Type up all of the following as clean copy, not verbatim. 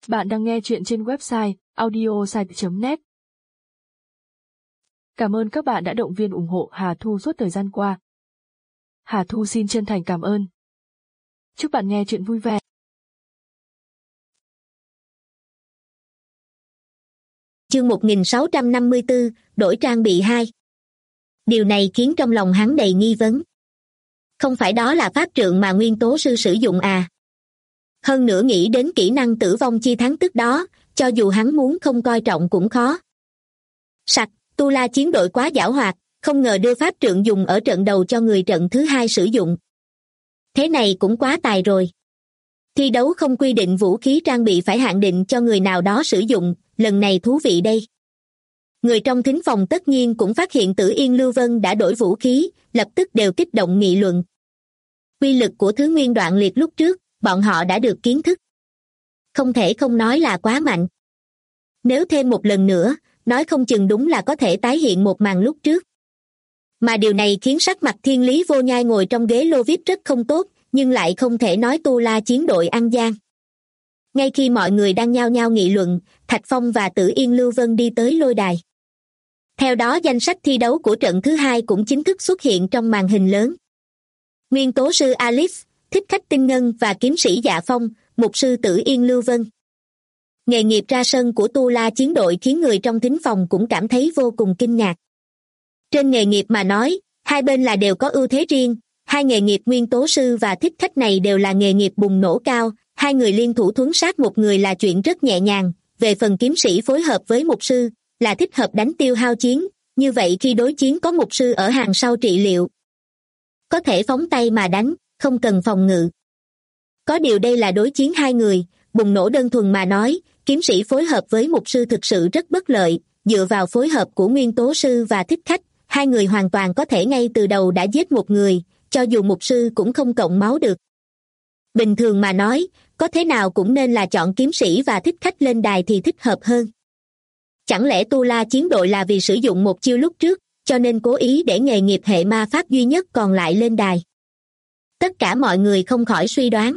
Bạn đang nghe chuyện trên website audiosite.net. Cảm ơn các bạn đã động viên ủng hộ Hà Thu suốt thời gian qua. Hà Thu xin chân thành cảm ơn. Chúc bạn nghe chuyện vui vẻ. Chương 1654, đổi trang bị 2. Điều này khiến trong lòng hắn đầy nghi vấn. Không phải đó là pháp trượng mà nguyên tố sư sử dụng à? Hơn nữa nghĩ đến kỹ năng tử vong chi thắng tức đó, cho dù hắn muốn không coi trọng cũng khó. Sặc, Tu La chiến đội quá giảo hoạt, không ngờ đưa pháp trượng dùng ở trận đầu cho người trận thứ hai sử dụng. Thế này cũng quá tài rồi. Thi đấu không quy định vũ khí trang bị phải hạn định cho người nào đó sử dụng, lần này thú vị đây. Người trong thính phòng tất nhiên cũng phát hiện Tử Yên Lưu Vân đã đổi vũ khí, lập tức đều kích động nghị luận. Quy lực của thứ nguyên đoạn liệt lúc trước, bọn họ đã được kiến thức. Không thể không nói là quá mạnh. Nếu thêm một lần nữa, nói không chừng đúng là có thể tái hiện một màn lúc trước. Mà điều này khiến sắc mặt Thiên Lý Vô Nhai ngồi trong ghế lô VIP rất không tốt, nhưng lại không thể nói Tu La chiến đội ăn gian. Ngay khi mọi người đang nhao nhao nghị luận, Thạch Phong và Tử Yên Lưu Vân đi tới lôi đài. Theo đó danh sách thi đấu của trận thứ hai cũng chính thức xuất hiện trong màn hình lớn. Nguyên tố sư Alice, thích khách Tinh Ngân và kiếm sĩ Dạ Phong, mục sư Tử Yên Lưu Vân. Nghề nghiệp ra sân của Tu La chiến đội khiến người trong thính phòng cũng cảm thấy vô cùng kinh ngạc. Trên nghề nghiệp mà nói, hai bên là đều có ưu thế riêng, hai nghề nghiệp nguyên tố sư và thích khách này đều là nghề nghiệp bùng nổ cao, hai người liên thủ thuấn sát một người là chuyện rất nhẹ nhàng, về phần kiếm sĩ phối hợp với mục sư, là thích hợp đánh tiêu hao chiến, như vậy khi đối chiến có mục sư ở hàng sau trị liệu. Có thể phóng tay mà đánh, không cần phòng ngự. Có điều đây là đối chiến hai người, bùng nổ đơn thuần mà nói, kiếm sĩ phối hợp với mục sư thực sự rất bất lợi, dựa vào phối hợp của nguyên tố sư và thích khách, hai người hoàn toàn có thể ngay từ đầu đã giết một người, cho dù mục sư cũng không cộng máu được. Bình thường mà nói, có thế nào cũng nên là chọn kiếm sĩ và thích khách lên đài thì thích hợp hơn. Chẳng lẽ Tu La chiến đội là vì sử dụng một chiêu lúc trước, cho nên cố ý để nghề nghiệp hệ ma pháp duy nhất còn lại lên đài? Tất cả mọi người không khỏi suy đoán.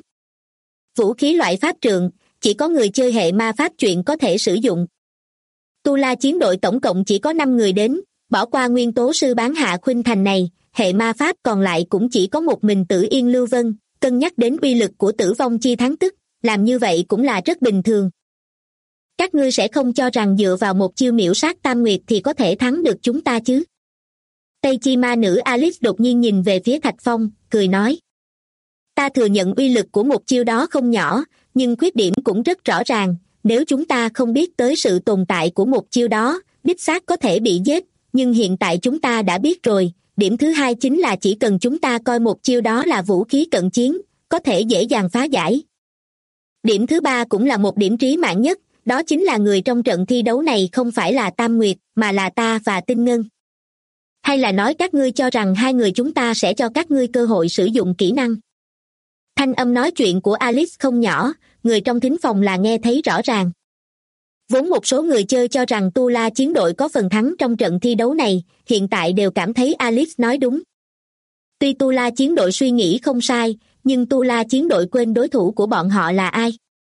Vũ khí loại pháp trượng, chỉ có người chơi hệ ma pháp chuyện có thể sử dụng. Tu La chiến đội tổng cộng chỉ có 5 người đến, bỏ qua nguyên tố sư bán hạ khuynh thành này, hệ ma pháp còn lại cũng chỉ có một mình Tử Yên Lưu Vân, cân nhắc đến uy lực của tử vong chi thắng tức, làm như vậy cũng là rất bình thường. Các ngươi sẽ không cho rằng dựa vào một chiêu miểu sát Tam Nguyệt thì có thể thắng được chúng ta chứ? Tây Chi ma nữ Alice đột nhiên nhìn về phía Thạch Phong, cười nói. Ta thừa nhận uy lực của một chiêu đó không nhỏ, nhưng khuyết điểm cũng rất rõ ràng, nếu chúng ta không biết tới sự tồn tại của một chiêu đó, đích xác có thể bị giết, nhưng hiện tại chúng ta đã biết rồi. Điểm thứ hai chính là chỉ cần chúng ta coi một chiêu đó là vũ khí cận chiến, có thể dễ dàng phá giải. Điểm thứ ba cũng là một điểm trí mạng nhất, đó chính là người trong trận thi đấu này không phải là Tam Nguyệt, mà là ta và Tinh Ngân. Hay là nói các ngươi cho rằng hai người chúng ta sẽ cho các ngươi cơ hội sử dụng kỹ năng? Thanh âm nói chuyện của Alice không nhỏ, người trong thính phòng là nghe thấy rõ ràng. Vốn một số người chơi cho rằng Tu La chiến đội có phần thắng trong trận thi đấu này, hiện tại đều cảm thấy Alice nói đúng. Tuy Tu La chiến đội suy nghĩ không sai, nhưng Tu La chiến đội quên đối thủ của bọn họ là ai.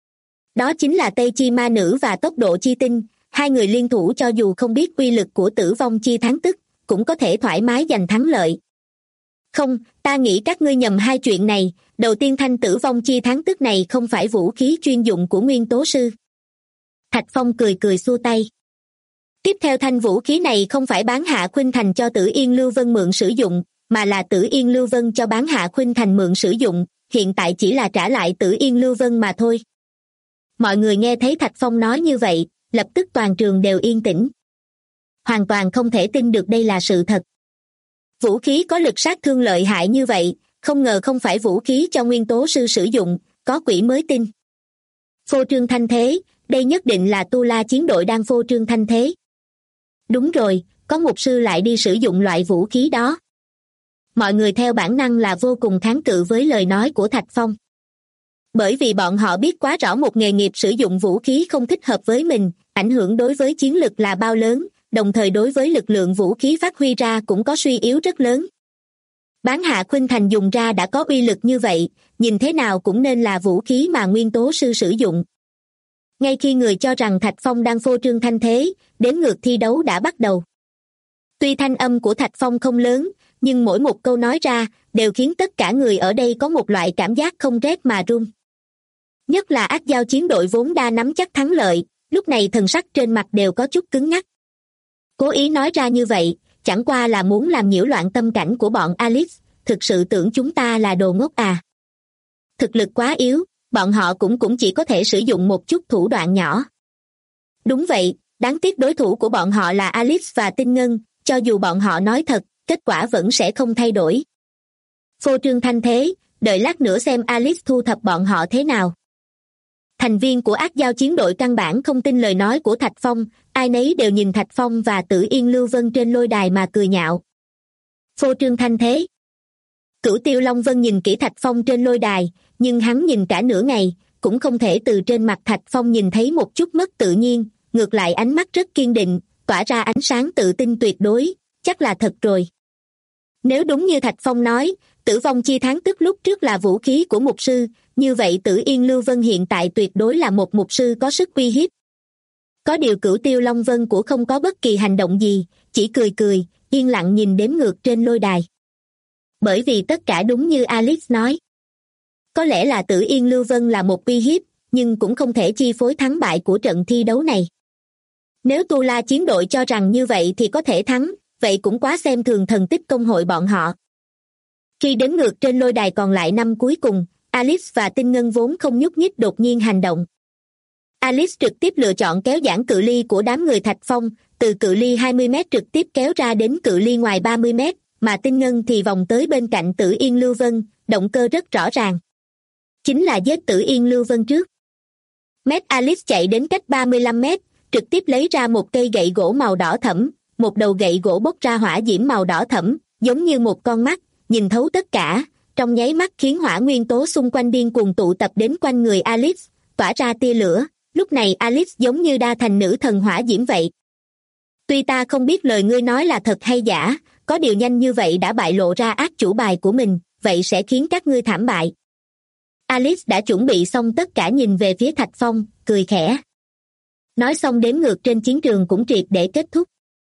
Đó chính là Tây Chi ma nữ và Tốc độ chi tinh, hai người liên thủ cho dù không biết uy lực của tử vong chi thắng tức, cũng có thể thoải mái giành thắng lợi. Không, ta nghĩ các ngươi nhầm hai chuyện này, đầu tiên thanh tử vong chi thắng tức này không phải vũ khí chuyên dụng của nguyên tố sư. Thạch Phong cười cười xua tay. Tiếp theo thanh vũ khí này không phải bán hạ khuynh thành cho Tử Yên Lưu Vân mượn sử dụng, mà là Tử Yên Lưu Vân cho bán hạ khuynh thành mượn sử dụng, hiện tại chỉ là trả lại Tử Yên Lưu Vân mà thôi. Mọi người nghe thấy Thạch Phong nói như vậy, lập tức toàn trường đều yên tĩnh. Hoàn toàn không thể tin được đây là sự thật. Vũ khí có lực sát thương lợi hại như vậy, không ngờ không phải vũ khí cho nguyên tố sư sử dụng, có quỷ mới tin. Phô trương thanh thế, đây nhất định là Tu La chiến đội đang phô trương thanh thế. Đúng rồi, có mục sư lại đi sử dụng loại vũ khí đó. Mọi người theo bản năng là vô cùng kháng cự với lời nói của Thạch Phong. Bởi vì bọn họ biết quá rõ một nghề nghiệp sử dụng vũ khí không thích hợp với mình, ảnh hưởng đối với chiến lực là bao lớn, đồng thời đối với lực lượng vũ khí phát huy ra cũng có suy yếu rất lớn. Bán hạ khuynh thành dùng ra đã có uy lực như vậy, nhìn thế nào cũng nên là vũ khí mà nguyên tố sư sử dụng. Ngay khi người cho rằng Thạch Phong đang phô trương thanh thế, đếm ngược thi đấu đã bắt đầu. Tuy thanh âm của Thạch Phong không lớn, nhưng mỗi một câu nói ra đều khiến tất cả người ở đây có một loại cảm giác không rét mà run. Nhất là Ác Giao chiến đội vốn đa nắm chắc thắng lợi, lúc này thần sắc trên mặt đều có chút cứng ngắc. Cố ý nói ra như vậy, chẳng qua là muốn làm nhiễu loạn tâm cảnh của bọn Alice, thực sự tưởng chúng ta là đồ ngốc à. Thực lực quá yếu, bọn họ cũng chỉ có thể sử dụng một chút thủ đoạn nhỏ. Đúng vậy, đáng tiếc đối thủ của bọn họ là Alice và Tinh Ngân, cho dù bọn họ nói thật, kết quả vẫn sẽ không thay đổi. Phô trương thanh thế, đợi lát nữa xem Alice thu thập bọn họ thế nào. Thành viên của Ác Giao chiến đội căn bản không tin lời nói của Thạch Phong, ai nấy đều nhìn Thạch Phong và Tử Yên Lưu Vân trên lôi đài mà cười nhạo. Phô trương thanh thế. Cửu Tiêu Long Vân nhìn kỹ Thạch Phong trên lôi đài, nhưng hắn nhìn cả nửa ngày, cũng không thể từ trên mặt Thạch Phong nhìn thấy một chút mất tự nhiên, ngược lại ánh mắt rất kiên định, tỏa ra ánh sáng tự tin tuyệt đối, chắc là thật rồi. Nếu đúng như Thạch Phong nói, tử vong chi tháng tức lúc trước là vũ khí của mục sư, như vậy Tử Yên Lưu Vân hiện tại tuyệt đối là một mục sư có sức uy hiếp. Có điều Cửu Tiêu Long Vân của không có bất kỳ hành động gì, chỉ cười cười, yên lặng nhìn đếm ngược trên lôi đài. Bởi vì tất cả đúng như Alice nói. Có lẽ là Tử Yên Lưu Vân là một uy hiếp, nhưng cũng không thể chi phối thắng bại của trận thi đấu này. Nếu Tu La chiến đội cho rằng như vậy thì có thể thắng, vậy cũng quá xem thường thần tích công hội bọn họ. Khi đếm ngược trên lôi đài còn lại năm cuối cùng, Alice và Tinh Ngân vốn không nhúc nhích đột nhiên hành động. Alice trực tiếp lựa chọn kéo giãn cự ly của đám người Thạch Phong, từ cự ly 20 mét trực tiếp kéo ra đến cự ly ngoài 30 mét, mà Tinh Ngân thì vòng tới bên cạnh Tử Yên Lưu Vân, động cơ rất rõ ràng. Chính là giết Tử Yên Lưu Vân trước. Alice chạy đến cách 35 mét, trực tiếp lấy ra một cây gậy gỗ màu đỏ thẫm, một đầu gậy gỗ bốc ra hỏa diễm màu đỏ thẫm, giống như một con mắt, nhìn thấu tất cả, trong nháy mắt khiến hỏa nguyên tố xung quanh điên cuồng tụ tập đến quanh người Alice, tỏa ra tia lửa, lúc này Alice giống như đa thành nữ thần hỏa diễm vậy. Tuy ta không biết lời ngươi nói là thật hay giả, có điều nhanh như vậy đã bại lộ ra ác chủ bài của mình, vậy sẽ khiến các ngươi thảm bại. Alice đã chuẩn bị xong tất cả nhìn về phía Thạch Phong, cười khẽ. Nói xong đếm ngược trên chiến trường cũng triệt để kết thúc.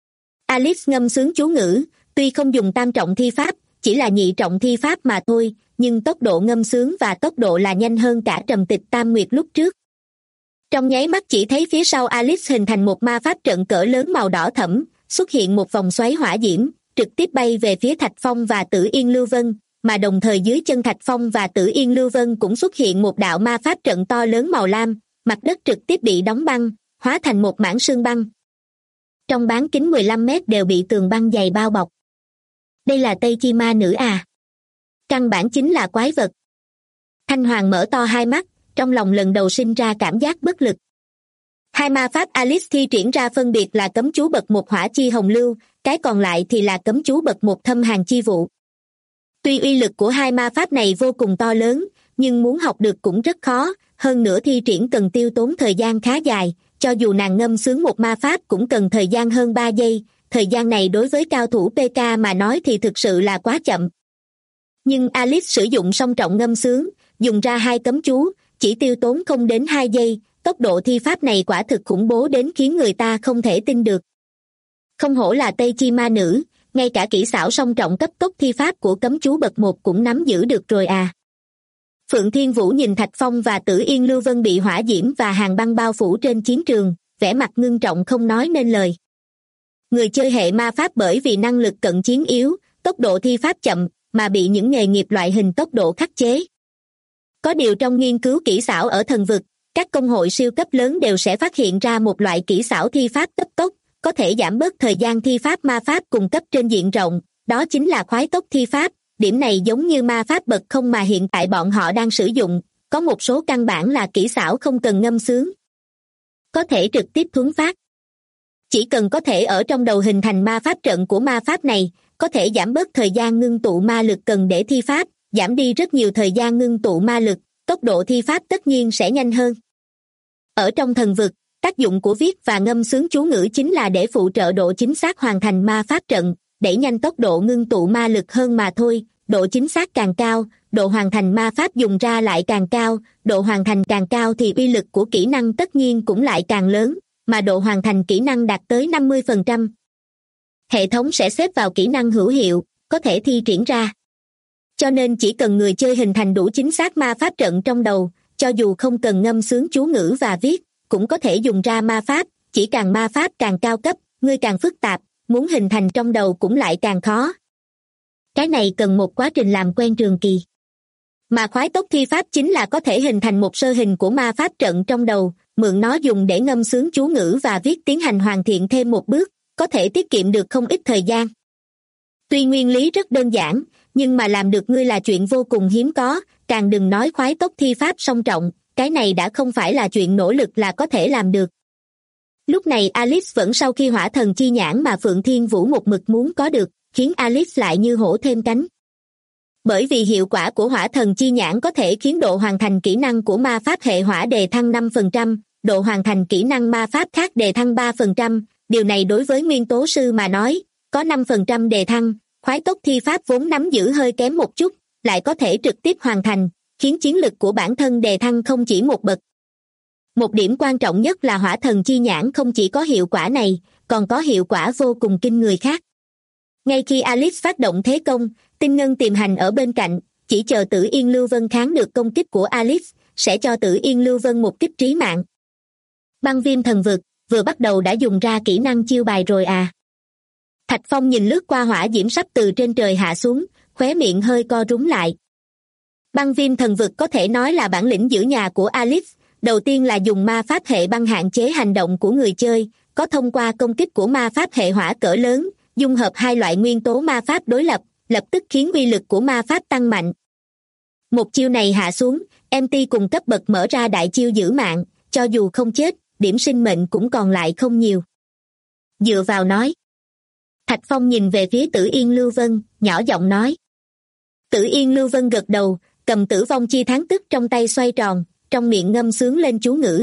Alice ngâm sướng chú ngữ, tuy không dùng tam trọng thi pháp, chỉ là nhị trọng thi pháp mà thôi, nhưng tốc độ ngâm sướng và tốc độ là nhanh hơn cả Trầm Tịch Tam Nguyệt lúc trước. Trong nháy mắt chỉ thấy phía sau Alice hình thành một ma pháp trận cỡ lớn màu đỏ thẫm, xuất hiện một vòng xoáy hỏa diễm, trực tiếp bay về phía Thạch Phong và Tử Yên Lưu Vân, mà đồng thời dưới chân Thạch Phong và Tử Yên Lưu Vân cũng xuất hiện một đạo ma pháp trận to lớn màu lam, mặt đất trực tiếp bị đóng băng, hóa thành một mảng sương băng. Trong bán kính 15 mét đều bị tường băng dày bao bọc. Đây là Tây Chi Ma Nữ à? Căn bản chính là quái vật. Thanh Hoàng mở to hai mắt, trong lòng lần đầu sinh ra cảm giác bất lực. Hai ma pháp Alice thi triển ra phân biệt là cấm chú bậc 1 hỏa chi hồng lưu, cái còn lại thì là cấm chú bậc 1 thâm hàn chi vụ. Tuy uy lực của hai ma pháp này vô cùng to lớn, nhưng muốn học được cũng rất khó, hơn nữa thi triển cần tiêu tốn thời gian khá dài, cho dù nàng ngâm sướng một ma pháp cũng cần thời gian hơn 3 giây, thời gian này đối với cao thủ PK mà nói thì thực sự là quá chậm. Nhưng Alice sử dụng song trọng ngâm sướng, dùng ra hai cấm chú, chỉ tiêu tốn không đến 2 giây, tốc độ thi pháp này quả thực khủng bố đến khiến người ta không thể tin được. Không hổ là Tây Chi Ma Nữ, ngay cả kỹ xảo song trọng cấp tốc thi pháp của cấm chú bậc 1 cũng nắm giữ được rồi à. Phượng Thiên Vũ nhìn Thạch Phong và Tử Yên Lưu Vân bị hỏa diễm và hàng băng bao phủ trên chiến trường, vẻ mặt ngưng trọng không nói nên lời. Người chơi hệ ma pháp bởi vì năng lực cận chiến yếu, tốc độ thi pháp chậm, mà bị những nghề nghiệp loại hình tốc độ khắc chế. Có điều trong nghiên cứu kỹ xảo ở thần vực, các công hội siêu cấp lớn đều sẽ phát hiện ra một loại kỹ xảo thi pháp cấp tốc, có thể giảm bớt thời gian thi pháp ma pháp cùng cấp trên diện rộng, đó chính là khoái tốc thi pháp. Điểm này giống như ma pháp bậc không mà hiện tại bọn họ đang sử dụng, có một số căn bản là kỹ xảo không cần ngâm sướng. Có thể trực tiếp thuấn phát. Chỉ cần có thể ở trong đầu hình thành ma pháp trận của ma pháp này, có thể giảm bớt thời gian ngưng tụ ma lực cần để thi pháp, giảm đi rất nhiều thời gian ngưng tụ ma lực, tốc độ thi pháp tất nhiên sẽ nhanh hơn. Ở trong thần vực, tác dụng của viết và ngâm sướng chú ngữ chính là để phụ trợ độ chính xác hoàn thành ma pháp trận, đẩy nhanh tốc độ ngưng tụ ma lực hơn mà thôi, độ chính xác càng cao, độ hoàn thành ma pháp dùng ra lại càng cao, độ hoàn thành càng cao thì uy lực của kỹ năng tất nhiên cũng lại càng lớn, mà độ hoàn thành kỹ năng đạt tới 50%. Hệ thống sẽ xếp vào kỹ năng hữu hiệu, có thể thi triển ra. Cho nên chỉ cần người chơi hình thành đủ chính xác ma pháp trận trong đầu, cho dù không cần ngâm sướng chú ngữ và viết, cũng có thể dùng ra ma pháp, chỉ càng ma pháp càng cao cấp, ngươi càng phức tạp, muốn hình thành trong đầu cũng lại càng khó. Cái này cần một quá trình làm quen trường kỳ. Mà khoái tốc thi pháp chính là có thể hình thành một sơ hình của ma pháp trận trong đầu, mượn nó dùng để ngâm sướng chú ngữ và viết tiến hành hoàn thiện thêm một bước, có thể tiết kiệm được không ít thời gian. Tuy nguyên lý rất đơn giản, nhưng mà làm được ngươi là chuyện vô cùng hiếm có, càng đừng nói khoái tốc thi pháp song trọng, cái này đã không phải là chuyện nỗ lực là có thể làm được. Lúc này Alice vẫn sau khi hỏa thần chi nhãn mà Phượng Thiên Vũ một mực muốn có được, khiến Alice lại như hổ thêm cánh. Bởi vì hiệu quả của hỏa thần chi nhãn có thể khiến độ hoàn thành kỹ năng của ma pháp hệ hỏa đề thăng 5%, độ hoàn thành kỹ năng ma pháp khác đề thăng 3%, điều này đối với nguyên tố sư mà nói, có 5% đề thăng, khoái tốc thi pháp vốn nắm giữ hơi kém một chút, lại có thể trực tiếp hoàn thành, khiến chiến lực của bản thân đề thăng không chỉ một bậc. Một điểm quan trọng nhất là hỏa thần chi nhãn không chỉ có hiệu quả này, còn có hiệu quả vô cùng kinh người khác. Ngay khi Alice phát động thế công, Tinh Ngân tiềm hành ở bên cạnh, chỉ chờ Tử Yên Lưu Vân kháng được công kích của Alice, sẽ cho Tử Yên Lưu Vân một kích trí mạng. Băng viêm thần vực, vừa bắt đầu đã dùng ra kỹ năng chiêu bài rồi à? Thạch Phong nhìn lướt qua hỏa diễm sắp từ trên trời hạ xuống, khóe miệng hơi co rúm lại. Băng viêm thần vực có thể nói là bản lĩnh giữ nhà của Alice, đầu tiên là dùng ma pháp hệ băng hạn chế hành động của người chơi, có thông qua công kích của ma pháp hệ hỏa cỡ lớn, dung hợp hai loại nguyên tố ma pháp đối lập, lập tức khiến uy lực của ma pháp tăng mạnh. Một chiêu này hạ xuống, MT cùng cấp bậc mở ra đại chiêu giữ mạng, cho dù không chết, điểm sinh mệnh cũng còn lại không nhiều. Dựa vào nói. Thạch Phong nhìn về phía Tử Yên Lưu Vân, nhỏ giọng nói. Tử Yên Lưu Vân gật đầu, cầm tử vong chi thắng tức trong tay xoay tròn, trong miệng ngâm sướng lên chú ngữ.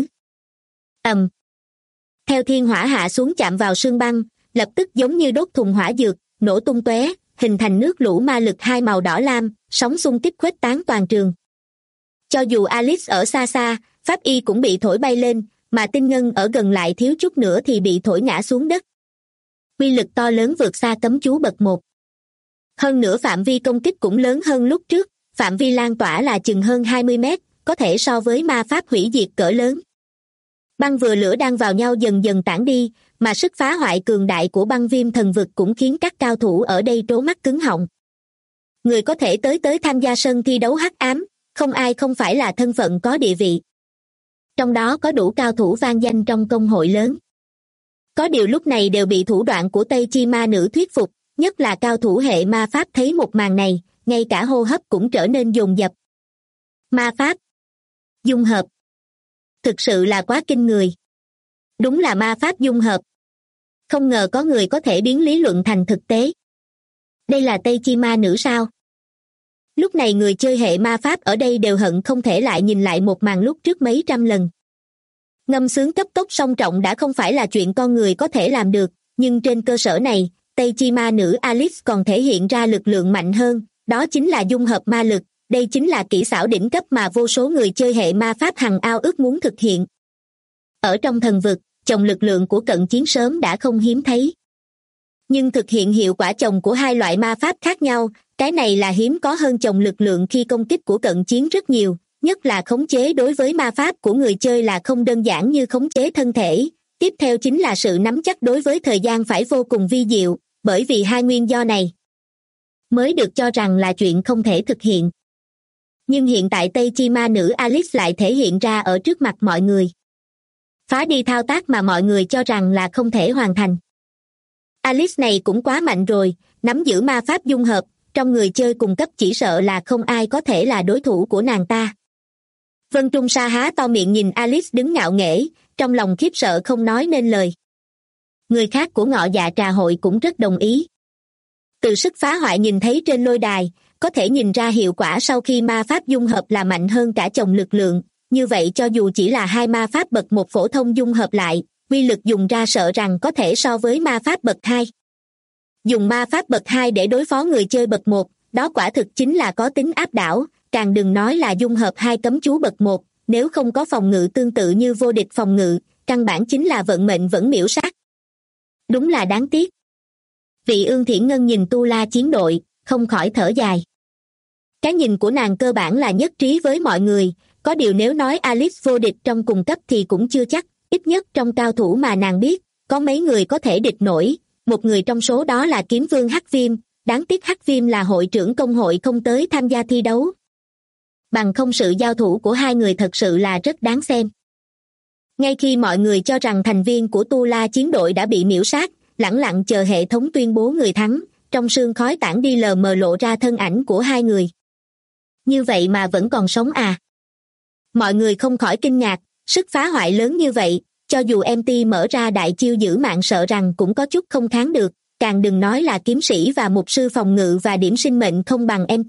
Theo thiên hỏa hạ xuống chạm vào sương băng, lập tức giống như đốt thùng hỏa dược, nổ tung tóe, hình thành nước lũ ma lực hai màu đỏ lam, sóng xung kích khuếch tán toàn trường. Cho dù Alice ở xa xa, pháp y cũng bị thổi bay lên, mà Tinh Ngân ở gần lại thiếu chút nữa thì bị thổi ngã xuống đất. Uy lực to lớn vượt xa cấm chú bậc 1. Hơn nữa phạm vi công kích cũng lớn hơn lúc trước, phạm vi lan tỏa là chừng hơn 20 mét, có thể so với ma pháp hủy diệt cỡ lớn. Băng vừa lửa đang vào nhau dần dần tản đi, mà sức phá hoại cường đại của băng viêm thần vực cũng khiến các cao thủ ở đây trố mắt cứng họng. Người có thể tới tham gia sân thi đấu hắc ám, không ai không phải là thân phận có địa vị. Trong đó có đủ cao thủ vang danh trong công hội lớn. Có điều lúc này đều bị thủ đoạn của Tây Chi ma nữ thuyết phục, nhất là cao thủ hệ ma pháp thấy một màn này, ngay cả hô hấp cũng trở nên dồn dập. Ma pháp dung hợp thực sự là quá kinh người. Đúng là ma pháp dung hợp. Không ngờ có người có thể biến lý luận thành thực tế. Đây là Tây Chi ma nữ sao? Lúc này người chơi hệ ma pháp ở đây đều hận không thể lại nhìn lại một màn lúc trước mấy trăm lần. Ngâm sướng cấp tốc song trọng đã không phải là chuyện con người có thể làm được, nhưng trên cơ sở này, Tây Chi ma nữ Alice còn thể hiện ra lực lượng mạnh hơn, đó chính là dung hợp ma lực, đây chính là kỹ xảo đỉnh cấp mà vô số người chơi hệ ma pháp hằng ao ước muốn thực hiện. Ở trong thần vực, chồng lực lượng của cận chiến sớm đã không hiếm thấy. Nhưng thực hiện hiệu quả chồng của hai loại ma pháp khác nhau, cái này là hiếm có hơn chồng lực lượng khi công kích của cận chiến rất nhiều, nhất là khống chế đối với ma pháp của người chơi là không đơn giản như khống chế thân thể. Tiếp theo chính là sự nắm chắc đối với thời gian phải vô cùng vi diệu, bởi vì hai nguyên do này mới được cho rằng là chuyện không thể thực hiện. Nhưng hiện tại Tây Chi ma nữ Alice lại thể hiện ra ở trước mặt mọi người. Phá đi thao tác mà mọi người cho rằng là không thể hoàn thành. Alice này cũng quá mạnh rồi, nắm giữ ma pháp dung hợp, trong người chơi cùng cấp chỉ sợ là không ai có thể là đối thủ của nàng ta. Vân Trung Sa há to miệng nhìn Alice đứng ngạo nghễ, trong lòng khiếp sợ không nói nên lời. Người khác của Ngọ Dạ Trà Hội cũng rất đồng ý. Từ sức phá hoại nhìn thấy trên lôi đài, có thể nhìn ra hiệu quả sau khi ma pháp dung hợp là mạnh hơn cả chồng lực lượng, như vậy cho dù chỉ là hai ma pháp bậc 1 phổ thông dung hợp lại, uy lực dùng ra sợ rằng có thể so với ma pháp bậc 2. Dùng ma pháp bậc 2 để đối phó người chơi bậc 1, đó quả thực chính là có tính áp đảo, càng đừng nói là dung hợp hai cấm chú bậc một, nếu không có phòng ngự tương tự như vô địch phòng ngự, căn bản chính là vận mệnh vẫn miểu sát. Đúng là đáng tiếc. Vị Ương Thiển Ngân nhìn Tu La chiến đội, không khỏi thở dài. Cái nhìn của nàng cơ bản là nhất trí với mọi người, có điều nếu nói Alice vô địch trong cùng cấp thì cũng chưa chắc, ít nhất trong cao thủ mà nàng biết, có mấy người có thể địch nổi, một người trong số đó là Kiếm Vương Hắc Viêm, đáng tiếc Hắc Viêm là hội trưởng công hội không tới tham gia thi đấu. Bằng không sự giao thủ của hai người thật sự là rất đáng xem. Ngay khi mọi người cho rằng thành viên của Tu La chiến đội đã bị miểu sát, lẳng lặng chờ hệ thống tuyên bố người thắng, trong sương khói tản đi lờ mờ lộ ra thân ảnh của hai người. Như vậy mà vẫn còn sống à? Mọi người không khỏi kinh ngạc, sức phá hoại lớn như vậy, cho dù MT mở ra đại chiêu giữ mạng sợ rằng cũng có chút không kháng được, càng đừng nói là kiếm sĩ và mục sư phòng ngự và điểm sinh mệnh không bằng MT.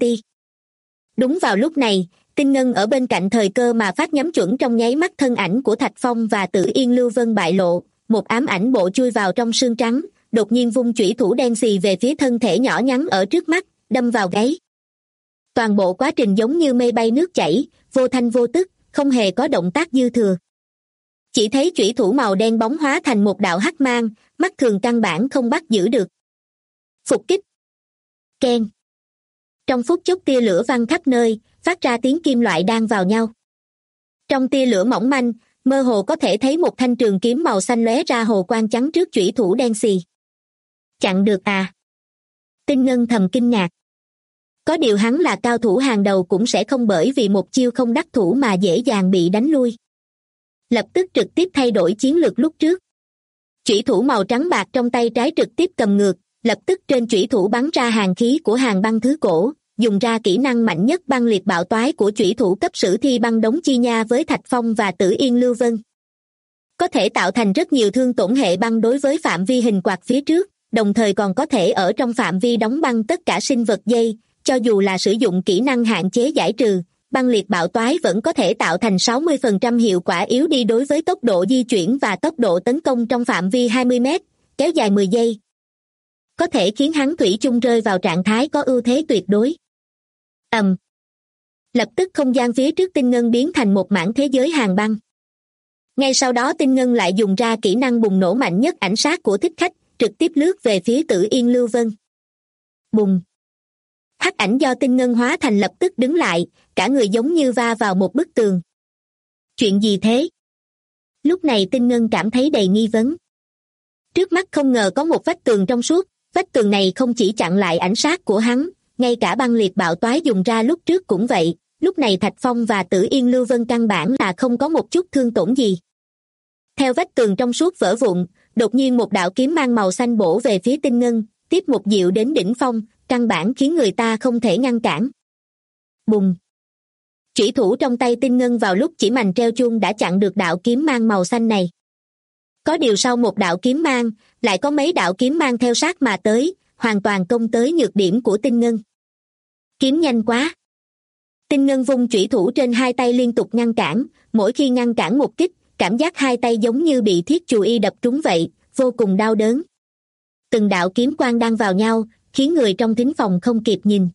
Đúng vào lúc này, Tinh Ngân ở bên cạnh thời cơ mà phát nhắm chuẩn trong nháy mắt thân ảnh của Thạch Phong và Tử Yên Lưu Vân bại lộ, một ám ảnh bộ chui vào trong sương trắng, đột nhiên vung chủy thủ đen xì về phía thân thể nhỏ nhắn ở trước mắt, đâm vào gáy. Toàn bộ quá trình giống như mây bay nước chảy, vô thanh vô tức, không hề có động tác dư thừa. Chỉ thấy chủy thủ màu đen bóng hóa thành một đạo hắc mang, mắt thường căn bản không bắt giữ được. Phục kích. Keng. Trong phút chốc tia lửa văng khắp nơi, phát ra tiếng kim loại đan vào nhau. Trong tia lửa mỏng manh, mơ hồ có thể thấy một thanh trường kiếm màu xanh lóe ra hồ quang chắn trước chủy thủ đen xì. Chặn được à? Tinh Ngân thầm kinh ngạc. Có điều hắn là cao thủ hàng đầu cũng sẽ không bởi vì một chiêu không đắc thủ mà dễ dàng bị đánh lui. Lập tức trực tiếp thay đổi chiến lược lúc trước. Chủy thủ màu trắng bạc trong tay trái trực tiếp cầm ngược, lập tức trên chủy thủ bắn ra hàn khí của Hàn Băng Thứ Cổ, dùng ra kỹ năng mạnh nhất băng liệt bạo toái của chủy thủ cấp sử thi băng đống chi nha với Thạch Phong và Tử Yên Lưu Vân. Có thể tạo thành rất nhiều thương tổn hệ băng đối với phạm vi hình quạt phía trước, đồng thời còn có thể ở trong phạm vi đóng băng tất cả sinh vật dây, cho dù là sử dụng kỹ năng hạn chế giải trừ, băng liệt bạo toái vẫn có thể tạo thành 60% hiệu quả yếu đi đối với tốc độ di chuyển và tốc độ tấn công trong phạm vi 20 mét, kéo dài 10 giây. Có thể khiến hắn thủy chung rơi vào trạng thái có ưu thế tuyệt đối. Lập tức không gian phía trước Tinh Ngân biến thành một mảng thế giới hàn băng. Ngay sau đó Tinh Ngân lại dùng ra kỹ năng bùng nổ mạnh nhất ảnh sát của thích khách, trực tiếp lướt về phía Tử Yên Lưu Vân. Bùng! Hắc ảnh do Tinh Ngân hóa thành lập tức đứng lại, cả người giống như va vào một bức tường. Chuyện gì thế? Lúc này Tinh Ngân cảm thấy đầy nghi vấn. Trước mắt không ngờ có một vách tường trong suốt, vách tường này không chỉ chặn lại ảnh sát của hắn, ngay cả băng liệt bạo toái dùng ra lúc trước cũng vậy, lúc này Thạch Phong và Tử Yên Lưu Vân căn bản là không có một chút thương tổn gì. Theo vách tường trong suốt vỡ vụn, đột nhiên một đạo kiếm mang màu xanh bổ về phía Tinh Ngân, tiếp một diệu đến đỉnh phong, căn bản khiến người ta không thể ngăn cản. Bùng! Chủy thủ trong tay Tinh Ngân vào lúc chỉ mành treo chuông đã chặn được đạo kiếm mang màu xanh này. Có điều sau một đạo kiếm mang, lại có mấy đạo kiếm mang theo sát mà tới, hoàn toàn công tới nhược điểm của Tinh Ngân. Kiếm nhanh quá! Tinh Ngân vung chủy thủ trên hai tay liên tục ngăn cản, mỗi khi ngăn cản một kích, cảm giác hai tay giống như bị thiết chù y đập trúng vậy, vô cùng đau đớn. Từng đạo kiếm quang đan vào nhau, khiến người trong thính phòng không kịp nhìn.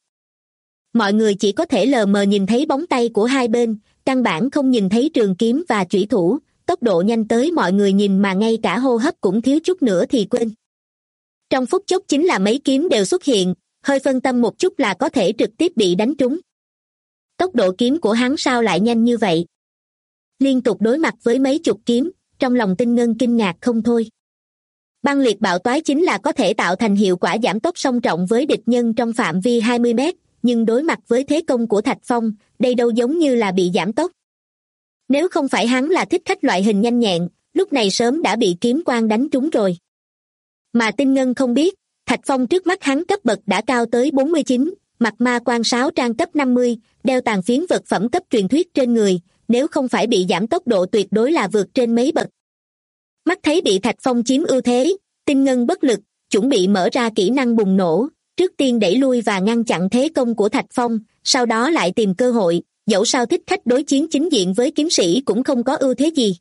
Mọi người chỉ có thể lờ mờ nhìn thấy bóng tay của hai bên, căn bản không nhìn thấy trường kiếm và chủy thủ, tốc độ nhanh tới mọi người nhìn mà ngay cả hô hấp cũng thiếu chút nữa thì quên. Trong phút chốc chính là mấy kiếm đều xuất hiện, hơi phân tâm một chút là có thể trực tiếp bị đánh trúng. Tốc độ kiếm của hắn sao lại nhanh như vậy? Liên tục đối mặt với mấy chục kiếm, trong lòng Tinh Ngân kinh ngạc không thôi. Băng liệt bạo toái chính là có thể tạo thành hiệu quả giảm tốc song trọng với địch nhân trong phạm vi 20 mét, nhưng đối mặt với thế công của Thạch Phong, đây đâu giống như là bị giảm tốc. Nếu không phải hắn là thích khách loại hình nhanh nhẹn, lúc này sớm đã bị kiếm quang đánh trúng rồi. Mà Tinh Ngân không biết, Thạch Phong trước mắt hắn cấp bậc đã cao tới 49, mặt ma quan 6 trang cấp 50, đeo tàn phiến vật phẩm cấp truyền thuyết trên người, nếu không phải bị giảm tốc độ tuyệt đối là vượt trên mấy bậc. Mắt thấy bị Thạch Phong chiếm ưu thế, Tinh Ngân bất lực, chuẩn bị mở ra kỹ năng bùng nổ, trước tiên đẩy lui và ngăn chặn thế công của Thạch Phong, sau đó lại tìm cơ hội, dẫu sao thích khách đối chiến chính diện với kiếm sĩ cũng không có ưu thế gì.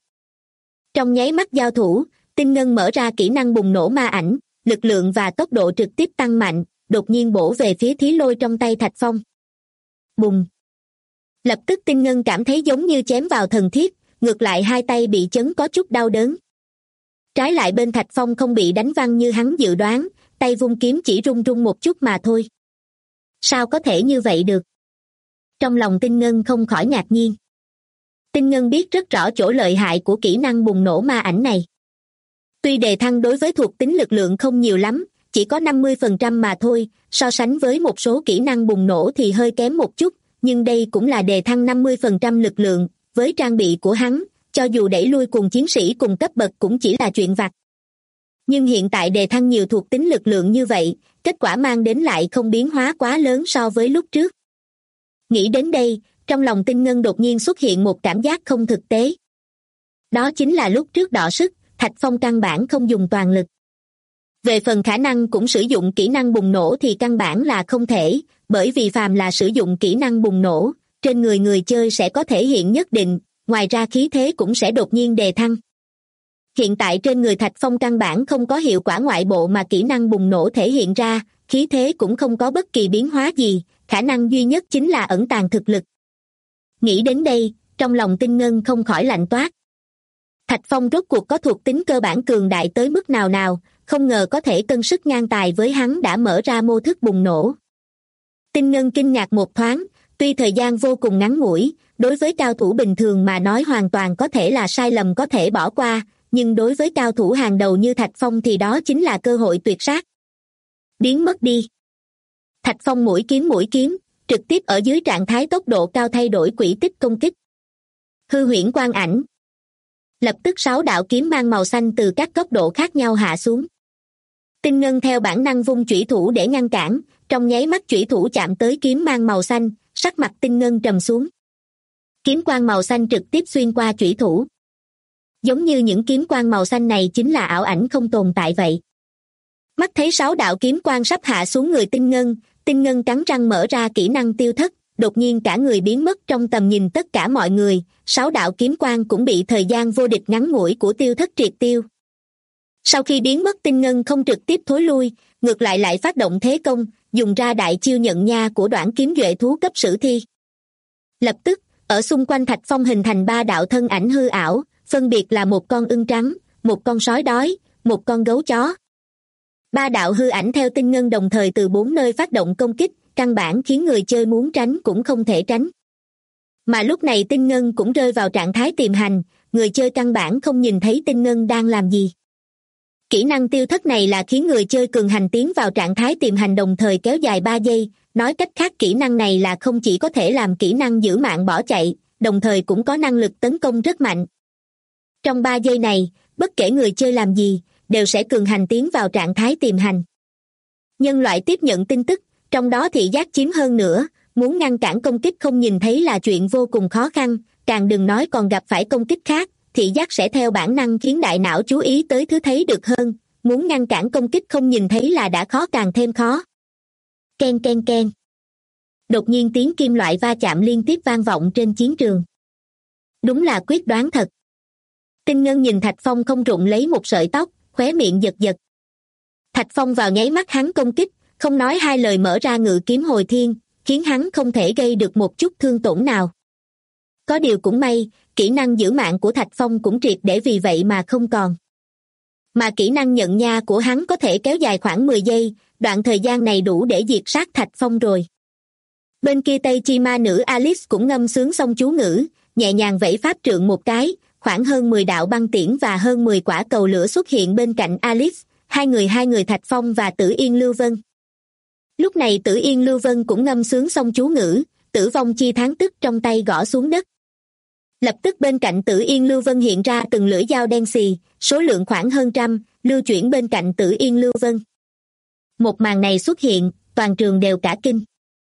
Trong nháy mắt giao thủ, Tinh Ngân mở ra kỹ năng bùng nổ ma ảnh, lực lượng và tốc độ trực tiếp tăng mạnh, đột nhiên bổ về phía thí lôi trong tay Thạch Phong. Bùng! Lập tức Tinh Ngân cảm thấy giống như chém vào thần thiết, ngược lại hai tay bị chấn có chút đau đớn. Trái lại bên Thạch Phong không bị đánh văng như hắn dự đoán, tay vung kiếm chỉ rung rung một chút mà thôi. Sao có thể như vậy được? Trong lòng Tinh Ngân không khỏi ngạc nhiên. Tinh Ngân biết rất rõ chỗ lợi hại của kỹ năng bùng nổ ma ảnh này. Tuy đề thăng đối với thuộc tính lực lượng không nhiều lắm, chỉ có 50% mà thôi, so sánh với một số kỹ năng bùng nổ thì hơi kém một chút, nhưng đây cũng là đề thăng 50% lực lượng, với trang bị của hắn, cho dù đẩy lui cùng chiến sĩ cùng cấp bậc cũng chỉ là chuyện vặt. Nhưng hiện tại đề thăng nhiều thuộc tính lực lượng như vậy, kết quả mang đến lại không biến hóa quá lớn so với lúc trước. Nghĩ đến đây, trong lòng Tinh Ngân đột nhiên xuất hiện một cảm giác không thực tế. Đó chính là lúc trước đọ sức, Thạch Phong căn bản không dùng toàn lực. Về phần khả năng cũng sử dụng kỹ năng bùng nổ thì căn bản là không thể, bởi vì phàm là sử dụng kỹ năng bùng nổ, trên người người chơi sẽ có thể hiện nhất định, ngoài ra khí thế cũng sẽ đột nhiên đề thăng. Hiện tại trên người Thạch Phong căn bản không có hiệu quả ngoại bộ mà kỹ năng bùng nổ thể hiện ra, khí thế cũng không có bất kỳ biến hóa gì, khả năng duy nhất chính là ẩn tàng thực lực. Nghĩ đến đây, trong lòng Tinh Ngân không khỏi lạnh toát. Thạch Phong rốt cuộc có thuộc tính cơ bản cường đại tới mức nào nào, không ngờ có thể cân sức ngang tài với hắn đã mở ra mô thức bùng nổ. Tinh Ngân kinh ngạc một thoáng, tuy thời gian vô cùng ngắn ngủi, đối với cao thủ bình thường mà nói hoàn toàn có thể là sai lầm có thể bỏ qua, nhưng đối với cao thủ hàng đầu như Thạch Phong thì đó chính là cơ hội tuyệt sát. Biến mất đi. Thạch Phong mũi kiếm, trực tiếp ở dưới trạng thái tốc độ cao thay đổi quỹ tích công kích. Hư huyễn quang ảnh. Lập tức 6 đạo kiếm mang màu xanh từ các góc độ khác nhau hạ xuống. Tinh Ngân theo bản năng vung chủy thủ để ngăn cản, trong nháy mắt chủy thủ chạm tới kiếm mang màu xanh, sắc mặt Tinh Ngân trầm xuống. Kiếm quang màu xanh trực tiếp xuyên qua chủy thủ. Giống như những kiếm quang màu xanh này chính là ảo ảnh không tồn tại vậy. Mắt thấy 6 đạo kiếm quang sắp hạ xuống người Tinh Ngân cắn răng mở ra kỹ năng tiêu thất, đột nhiên cả người biến mất trong tầm nhìn tất cả mọi người, 6 đạo kiếm quang cũng bị thời gian vô địch ngắn ngủi của tiêu thất triệt tiêu. Sau khi biến mất Tinh Ngân không trực tiếp thối lui, ngược lại phát động thế công, dùng ra đại chiêu nhận nha của Đoản Kiếm Duệ thú cấp sử thi. Lập tức, ở xung quanh Thạch Phong hình thành 3 đạo thân ảnh hư ảo, phân biệt là một con ưng trắng, một con sói đói, một con gấu chó. 3 đạo hư ảnh theo Tinh Ngân đồng thời từ 4 nơi phát động công kích, căn bản khiến người chơi muốn tránh cũng không thể tránh. Mà lúc này Tinh Ngân cũng rơi vào trạng thái tiềm hành, người chơi căn bản không nhìn thấy Tinh Ngân đang làm gì. Kỹ năng tiêu thất này là khiến người chơi cường hành tiến vào trạng thái tiềm hành đồng thời kéo dài 3 giây, nói cách khác kỹ năng này là không chỉ có thể làm kỹ năng giữ mạng bỏ chạy, đồng thời cũng có năng lực tấn công rất mạnh. Trong 3 giây này, bất kể người chơi làm gì, đều sẽ cường hành tiến vào trạng thái tiềm hành. Nhân loại tiếp nhận tin tức, trong đó thị giác chiếm hơn nữa, muốn ngăn cản công kích không nhìn thấy là chuyện vô cùng khó khăn, càng đừng nói còn gặp phải công kích khác, thị giác sẽ theo bản năng khiến đại não chú ý tới thứ thấy được hơn, muốn ngăn cản công kích không nhìn thấy là đã khó càng thêm khó. Ken ken ken. Đột nhiên tiếng kim loại va chạm liên tiếp vang vọng trên chiến trường. Đúng là quyết đoán thật. Tinh Ngân nhìn Thạch Phong không rụng lấy một sợi tóc, khóe miệng giật giật. Thạch Phong vào nháy mắt hắn công kích, không nói hai lời mở ra ngự kiếm hồi thiên, khiến hắn không thể gây được một chút thương tổn nào. Có điều cũng may, kỹ năng giữ mạng của Thạch Phong cũng triệt để vì vậy mà không còn. Mà kỹ năng nhận nha của hắn có thể kéo dài khoảng 10 giây, đoạn thời gian này đủ để diệt sát Thạch Phong rồi. Bên kia Tây Chi ma nữ Alice cũng ngâm sướng xong chú ngữ, nhẹ nhàng vẫy pháp trượng một cái, khoảng hơn 10 đạo băng tiễn và hơn 10 quả cầu lửa xuất hiện bên cạnh Alice, hai người Thạch Phong và Tử Yên Lưu Vân. Lúc này Tử Yên Lưu Vân cũng ngâm sướng xong chú ngữ, tử vong chi thán tức trong tay gõ xuống đất. Lập tức bên cạnh Tử Yên Lưu Vân hiện ra từng lưỡi dao đen xì, số lượng khoảng hơn 100, lưu chuyển bên cạnh Tử Yên Lưu Vân. Một màn này xuất hiện, toàn trường đều cả kinh.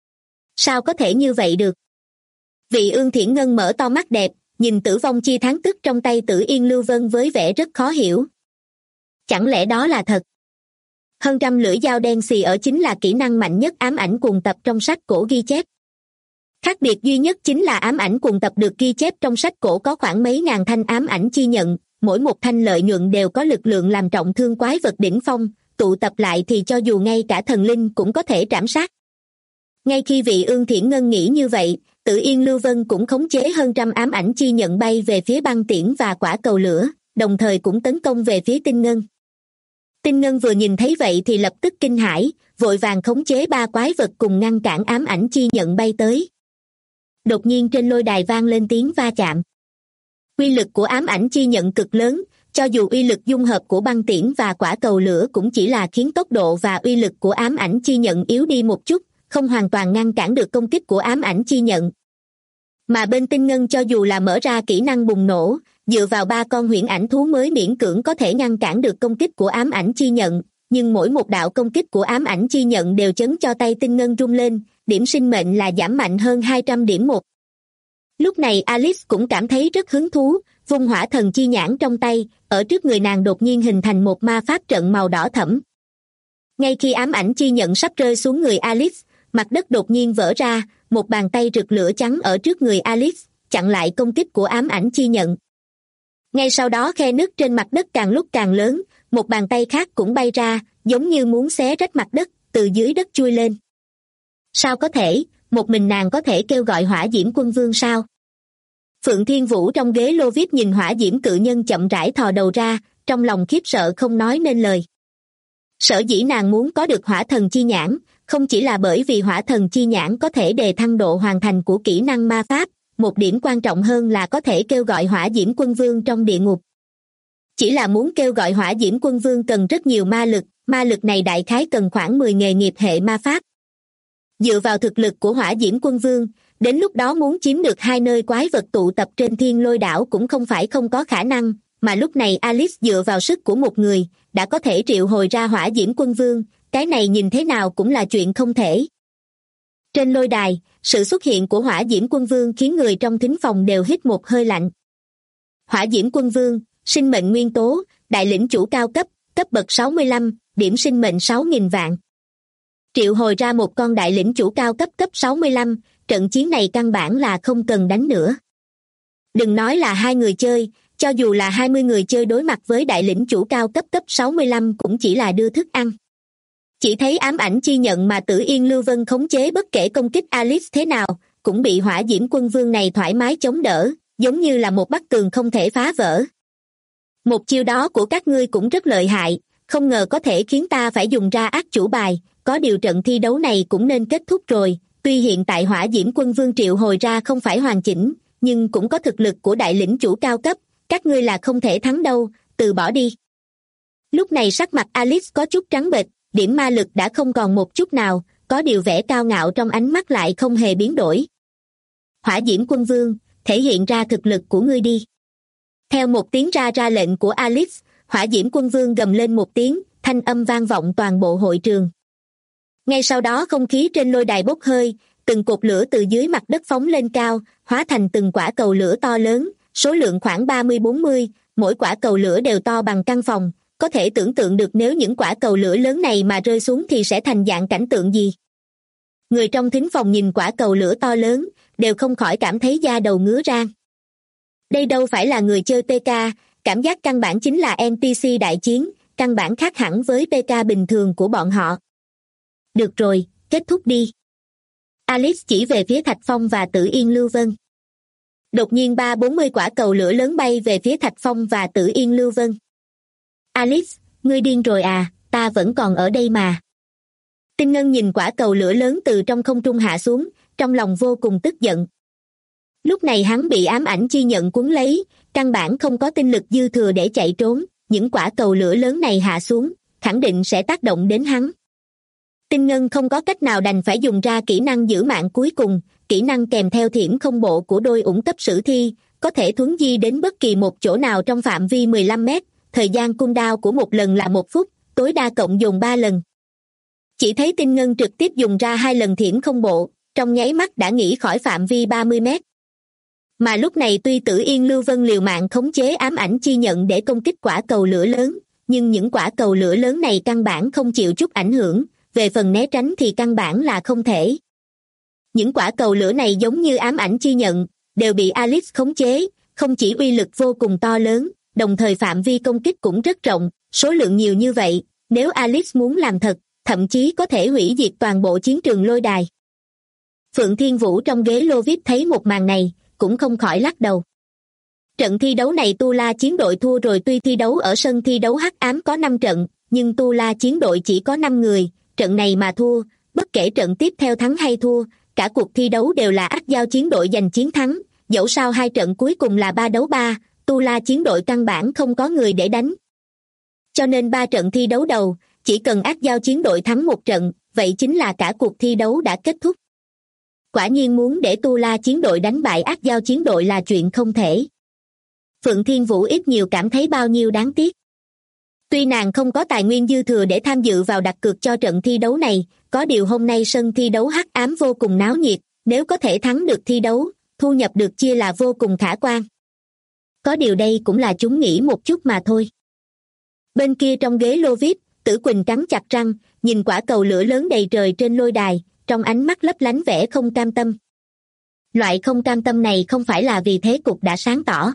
Sao có thể như vậy được? Vị Ương Thiển Ngân mở to mắt đẹp, nhìn tử vong chi thán tức trong tay Tử Yên Lưu Vân với vẻ rất khó hiểu. Chẳng lẽ đó là thật? Hơn 100 lưỡi dao đen xì ở chính là kỹ năng mạnh nhất ám ảnh cuồng tập trong sách cổ ghi chép. Khác biệt duy nhất chính là ám ảnh cuồng tập được ghi chép trong sách cổ có khoảng mấy ngàn thanh ám ảnh chi nhận, mỗi một thanh lợi nhuận đều có lực lượng làm trọng thương quái vật đỉnh phong, tụ tập lại thì cho dù ngay cả thần linh cũng có thể trảm sát. Ngay khi vị Ương Thiển Ngân nghĩ như vậy, Tử Yên Lưu Vân cũng khống chế hơn trăm ám ảnh chi nhận bay về phía băng tiễn và quả cầu lửa, đồng thời cũng tấn công về phía Tinh Ngân. Tinh Ngân vừa nhìn thấy vậy thì lập tức kinh hãi, vội vàng khống chế 3 quái vật cùng ngăn cản ám ảnh chi nhận bay tới. Đột nhiên trên lôi đài vang lên tiếng va chạm. Uy lực của ám ảnh chi nhận cực lớn, cho dù uy lực dung hợp của băng tiễn và quả cầu lửa cũng chỉ là khiến tốc độ và uy lực của ám ảnh chi nhận yếu đi một chút, không hoàn toàn ngăn cản được công kích của ám ảnh chi nhận. Mà bên Tinh Ngân cho dù là mở ra kỹ năng bùng nổ, dựa vào 3 con huyễn ảnh thú mới miễn cưỡng có thể ngăn cản được công kích của ám ảnh chi nhận, nhưng mỗi một đạo công kích của ám ảnh chi nhận đều chấn cho tay Tinh Ngân rung lên, điểm sinh mệnh là giảm mạnh hơn 200 điểm một. Lúc này Alice cũng cảm thấy rất hứng thú, vung hỏa thần chi nhãn trong tay, ở trước người nàng đột nhiên hình thành một ma pháp trận màu đỏ thẫm. Ngay khi ám ảnh chi nhận sắp rơi xuống người Alice, mặt đất đột nhiên vỡ ra, một bàn tay rực lửa trắng ở trước người Alice, chặn lại công kích của ám ảnh chi nhận. Ngay sau đó khe nứt trên mặt đất càng lúc càng lớn, một bàn tay khác cũng bay ra, giống như muốn xé rách mặt đất, từ dưới đất chui lên. Sao có thể, một mình nàng có thể kêu gọi hỏa diễm quân vương sao? Phượng Thiên Vũ trong ghế lô VIP nhìn hỏa diễm cự nhân chậm rãi thò đầu ra, trong lòng khiếp sợ không nói nên lời. Sở dĩ nàng muốn có được hỏa thần chi nhãn, không chỉ là bởi vì hỏa thần chi nhãn có thể đề thăng độ hoàn thành của kỹ năng ma pháp, một điểm quan trọng hơn là có thể kêu gọi hỏa diễm quân vương trong địa ngục. Chỉ là muốn kêu gọi hỏa diễm quân vương cần rất nhiều ma lực này đại khái cần khoảng 10 nghề nghiệp hệ ma pháp. Dựa vào thực lực của hỏa diễm quân vương, đến lúc đó muốn chiếm được 2 nơi quái vật tụ tập trên thiên lôi đảo cũng không phải không có khả năng, mà lúc này Alice dựa vào sức của một người, đã có thể triệu hồi ra hỏa diễm quân vương, cái này nhìn thế nào cũng là chuyện không thể. Trên lôi đài, sự xuất hiện của hỏa diễm quân vương khiến người trong thính phòng đều hít một hơi lạnh. Hỏa diễm quân vương, sinh mệnh nguyên tố, đại lĩnh chủ cao cấp, cấp bậc 65, điểm sinh mệnh 6.000 vạn. Triệu hồi ra một con đại lĩnh chủ cao cấp cấp 65, trận chiến này căn bản là không cần đánh nữa. Đừng nói là 2 người chơi, cho dù là 20 người chơi đối mặt với đại lĩnh chủ cao cấp cấp 65 cũng chỉ là đưa thức ăn. Chỉ thấy ám ảnh chi nhận mà Tử Yên Lưu Vân khống chế bất kể công kích Alice thế nào, cũng bị hỏa diễm quân vương này thoải mái chống đỡ, giống như là một bức tường không thể phá vỡ. Một chiêu đó của các ngươi cũng rất lợi hại, không ngờ có thể khiến ta phải dùng ra ác chủ bài, có điều trận thi đấu này cũng nên kết thúc rồi, tuy hiện tại hỏa diễm quân vương triệu hồi ra không phải hoàn chỉnh, nhưng cũng có thực lực của đại lĩnh chủ cao cấp, các ngươi là không thể thắng đâu, từ bỏ đi. Lúc này sắc mặt Alice có chút trắng bệch, điểm ma lực đã không còn một chút nào, có điều vẻ cao ngạo trong ánh mắt lại không hề biến đổi. Hỏa diễm quân vương, thể hiện ra thực lực của ngươi đi. Theo một tiếng ra lệnh của Alice, hỏa diễm quân vương gầm lên một tiếng, thanh âm vang vọng toàn bộ hội trường. Ngay sau đó không khí trên lôi đài bốc hơi, từng cột lửa từ dưới mặt đất phóng lên cao, hóa thành từng quả cầu lửa to lớn, số lượng khoảng 30-40, mỗi quả cầu lửa đều to bằng căn phòng, có thể tưởng tượng được nếu những quả cầu lửa lớn này mà rơi xuống thì sẽ thành dạng cảnh tượng gì. Người trong thính phòng nhìn quả cầu lửa to lớn, đều không khỏi cảm thấy da đầu ngứa ran. Đây đâu phải là người chơi PK, cảm giác căn bản chính là NPC đại chiến, căn bản khác hẳn với PK bình thường của bọn họ. Được rồi, kết thúc đi. Alice chỉ về phía Thạch Phong và Tử Yên Lưu Vân. Đột nhiên 30-40 quả cầu lửa lớn bay về phía Thạch Phong và Tử Yên Lưu Vân. Alice, ngươi điên rồi à, ta vẫn còn ở đây mà. Tinh Ngân nhìn quả cầu lửa lớn từ trong không trung hạ xuống, trong lòng vô cùng tức giận. Lúc này hắn bị ám ảnh chi nhận cuốn lấy, căn bản không có tinh lực dư thừa để chạy trốn, những quả cầu lửa lớn này hạ xuống, khẳng định sẽ tác động đến hắn. Tinh Ngân không có cách nào đành phải dùng ra kỹ năng giữ mạng cuối cùng, kỹ năng kèm theo thiểm không bộ của đôi ủng cấp sử thi, có thể thuấn di đến bất kỳ một chỗ nào trong phạm vi 15 mét, thời gian cooldown của một lần là 1 phút, tối đa cộng dùng 3 lần. Chỉ thấy Tinh Ngân trực tiếp dùng ra 2 lần thiểm không bộ, trong nháy mắt đã nghỉ khỏi phạm vi 30 mét. Mà lúc này tuy Tử Yên Lưu Vân liều mạng khống chế ám ảnh chi nhận để công kích quả cầu lửa lớn, nhưng những quả cầu lửa lớn này căn bản không chịu chút ảnh hưởng, về phần né tránh thì căn bản là không thể. Những quả cầu lửa này giống như ám ảnh chi nhận, đều bị Alice khống chế, không chỉ uy lực vô cùng to lớn, đồng thời phạm vi công kích cũng rất rộng, số lượng nhiều như vậy, Nếu Alice muốn làm thật, thậm chí có thể hủy diệt toàn bộ chiến trường lôi đài. Phượng Thiên Vũ trong ghế lô VIP thấy một màn này, cũng không khỏi lắc đầu. Trận thi đấu này Tu La chiến đội thua rồi. Tuy thi đấu ở sân thi đấu hắc ám có 5 trận, nhưng Tu La chiến đội chỉ có 5 người, trận này mà thua, bất kể trận tiếp theo thắng hay thua, cả cuộc thi đấu đều là ác giao chiến đội giành chiến thắng, dẫu sao 2 trận cuối cùng là 3 đấu 3, Tu La chiến đội căn bản không có người để đánh. Cho nên 3 trận thi đấu đầu, chỉ cần ác giao chiến đội thắng 1 trận, vậy chính là cả cuộc thi đấu đã kết thúc. Quả nhiên muốn để Tu La chiến đội đánh bại ác giao chiến đội là chuyện không thể. Phượng Thiên Vũ ít nhiều cảm thấy bao nhiêu đáng tiếc. Tuy nàng không có tài nguyên dư thừa để tham dự vào đặt cược cho trận thi đấu này, có điều hôm nay sân thi đấu hắc ám vô cùng náo nhiệt, nếu có thể thắng được thi đấu, thu nhập được chia là vô cùng khả quan. Có điều đây cũng là chúng nghĩ một chút mà thôi. Bên kia trong ghế lô VIP, Tử Quỳnh cắn chặt răng, nhìn quả cầu lửa lớn đầy trời trên lôi đài, trong ánh mắt lấp lánh vẻ không cam tâm. Loại không cam tâm này không phải là vì thế cục đã sáng tỏ,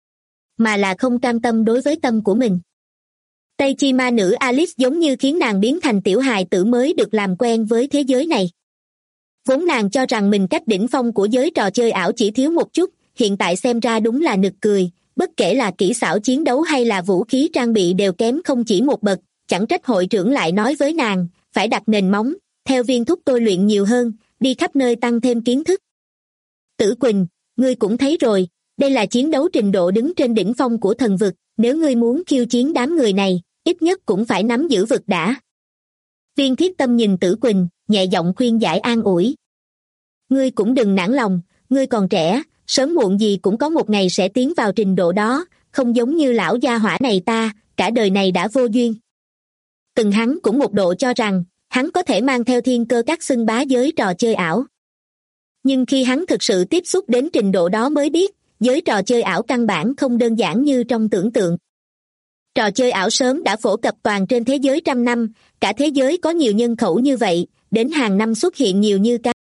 mà là không cam tâm đối với tâm của mình. Tây Chi ma nữ Alice giống như khiến nàng biến thành tiểu hài tử mới được làm quen với thế giới này. Vốn nàng cho rằng mình cách đỉnh phong của giới trò chơi ảo chỉ thiếu một chút, hiện tại xem ra đúng là nực cười, bất kể là kỹ xảo chiến đấu hay là vũ khí trang bị đều kém không chỉ một bậc, chẳng trách hội trưởng lại nói với nàng, phải đặt nền móng, theo viên thúc tôi luyện nhiều hơn, đi khắp nơi tăng thêm kiến thức. Tử Quỳnh, ngươi cũng thấy rồi, đây là chiến đấu trình độ đứng trên đỉnh phong của thần vực, nếu ngươi muốn khiêu chiến đám người này, ít nhất cũng phải nắm giữ vực đã. Viên Thiết Tâm nhìn Tử Quỳnh, nhẹ giọng khuyên giải an ủi. Ngươi cũng đừng nản lòng, ngươi còn trẻ, sớm muộn gì cũng có một ngày sẽ tiến vào trình độ đó, không giống như lão gia hỏa này ta, cả đời này đã vô duyên. Từng hắn cũng một độ cho rằng, hắn có thể mang theo thiên cơ các xưng bá giới trò chơi ảo. Nhưng khi hắn thực sự tiếp xúc đến trình độ đó mới biết, giới trò chơi ảo căn bản không đơn giản như trong tưởng tượng. Trò chơi ảo sớm đã phổ cập toàn trên thế giới trăm năm, cả thế giới có nhiều nhân khẩu như vậy, đến hàng năm xuất hiện nhiều như cá.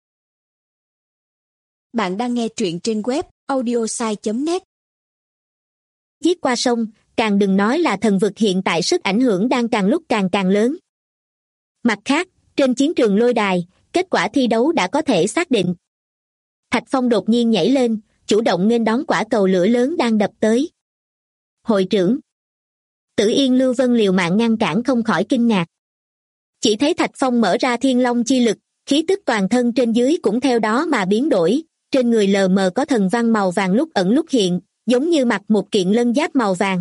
Bạn đang nghe truyện trên web audiosai.net. Giết qua sông, càng đừng nói là thần vực hiện tại sức ảnh hưởng đang càng lúc càng lớn. Mặt khác, trên chiến trường lôi đài, kết quả thi đấu đã có thể xác định. Thạch Phong đột nhiên nhảy lên, chủ động nghênh đón quả cầu lửa lớn đang đập tới. Hội trưởng. Tử Yên Lưu Vân liều mạng ngăn cản không khỏi kinh ngạc. Chỉ thấy Thạch Phong mở ra thiên long chi lực, khí tức toàn thân trên dưới cũng theo đó mà biến đổi, trên người lờ mờ có thần văn màu vàng lúc ẩn lúc hiện, giống như mặc một kiện lân giáp màu vàng.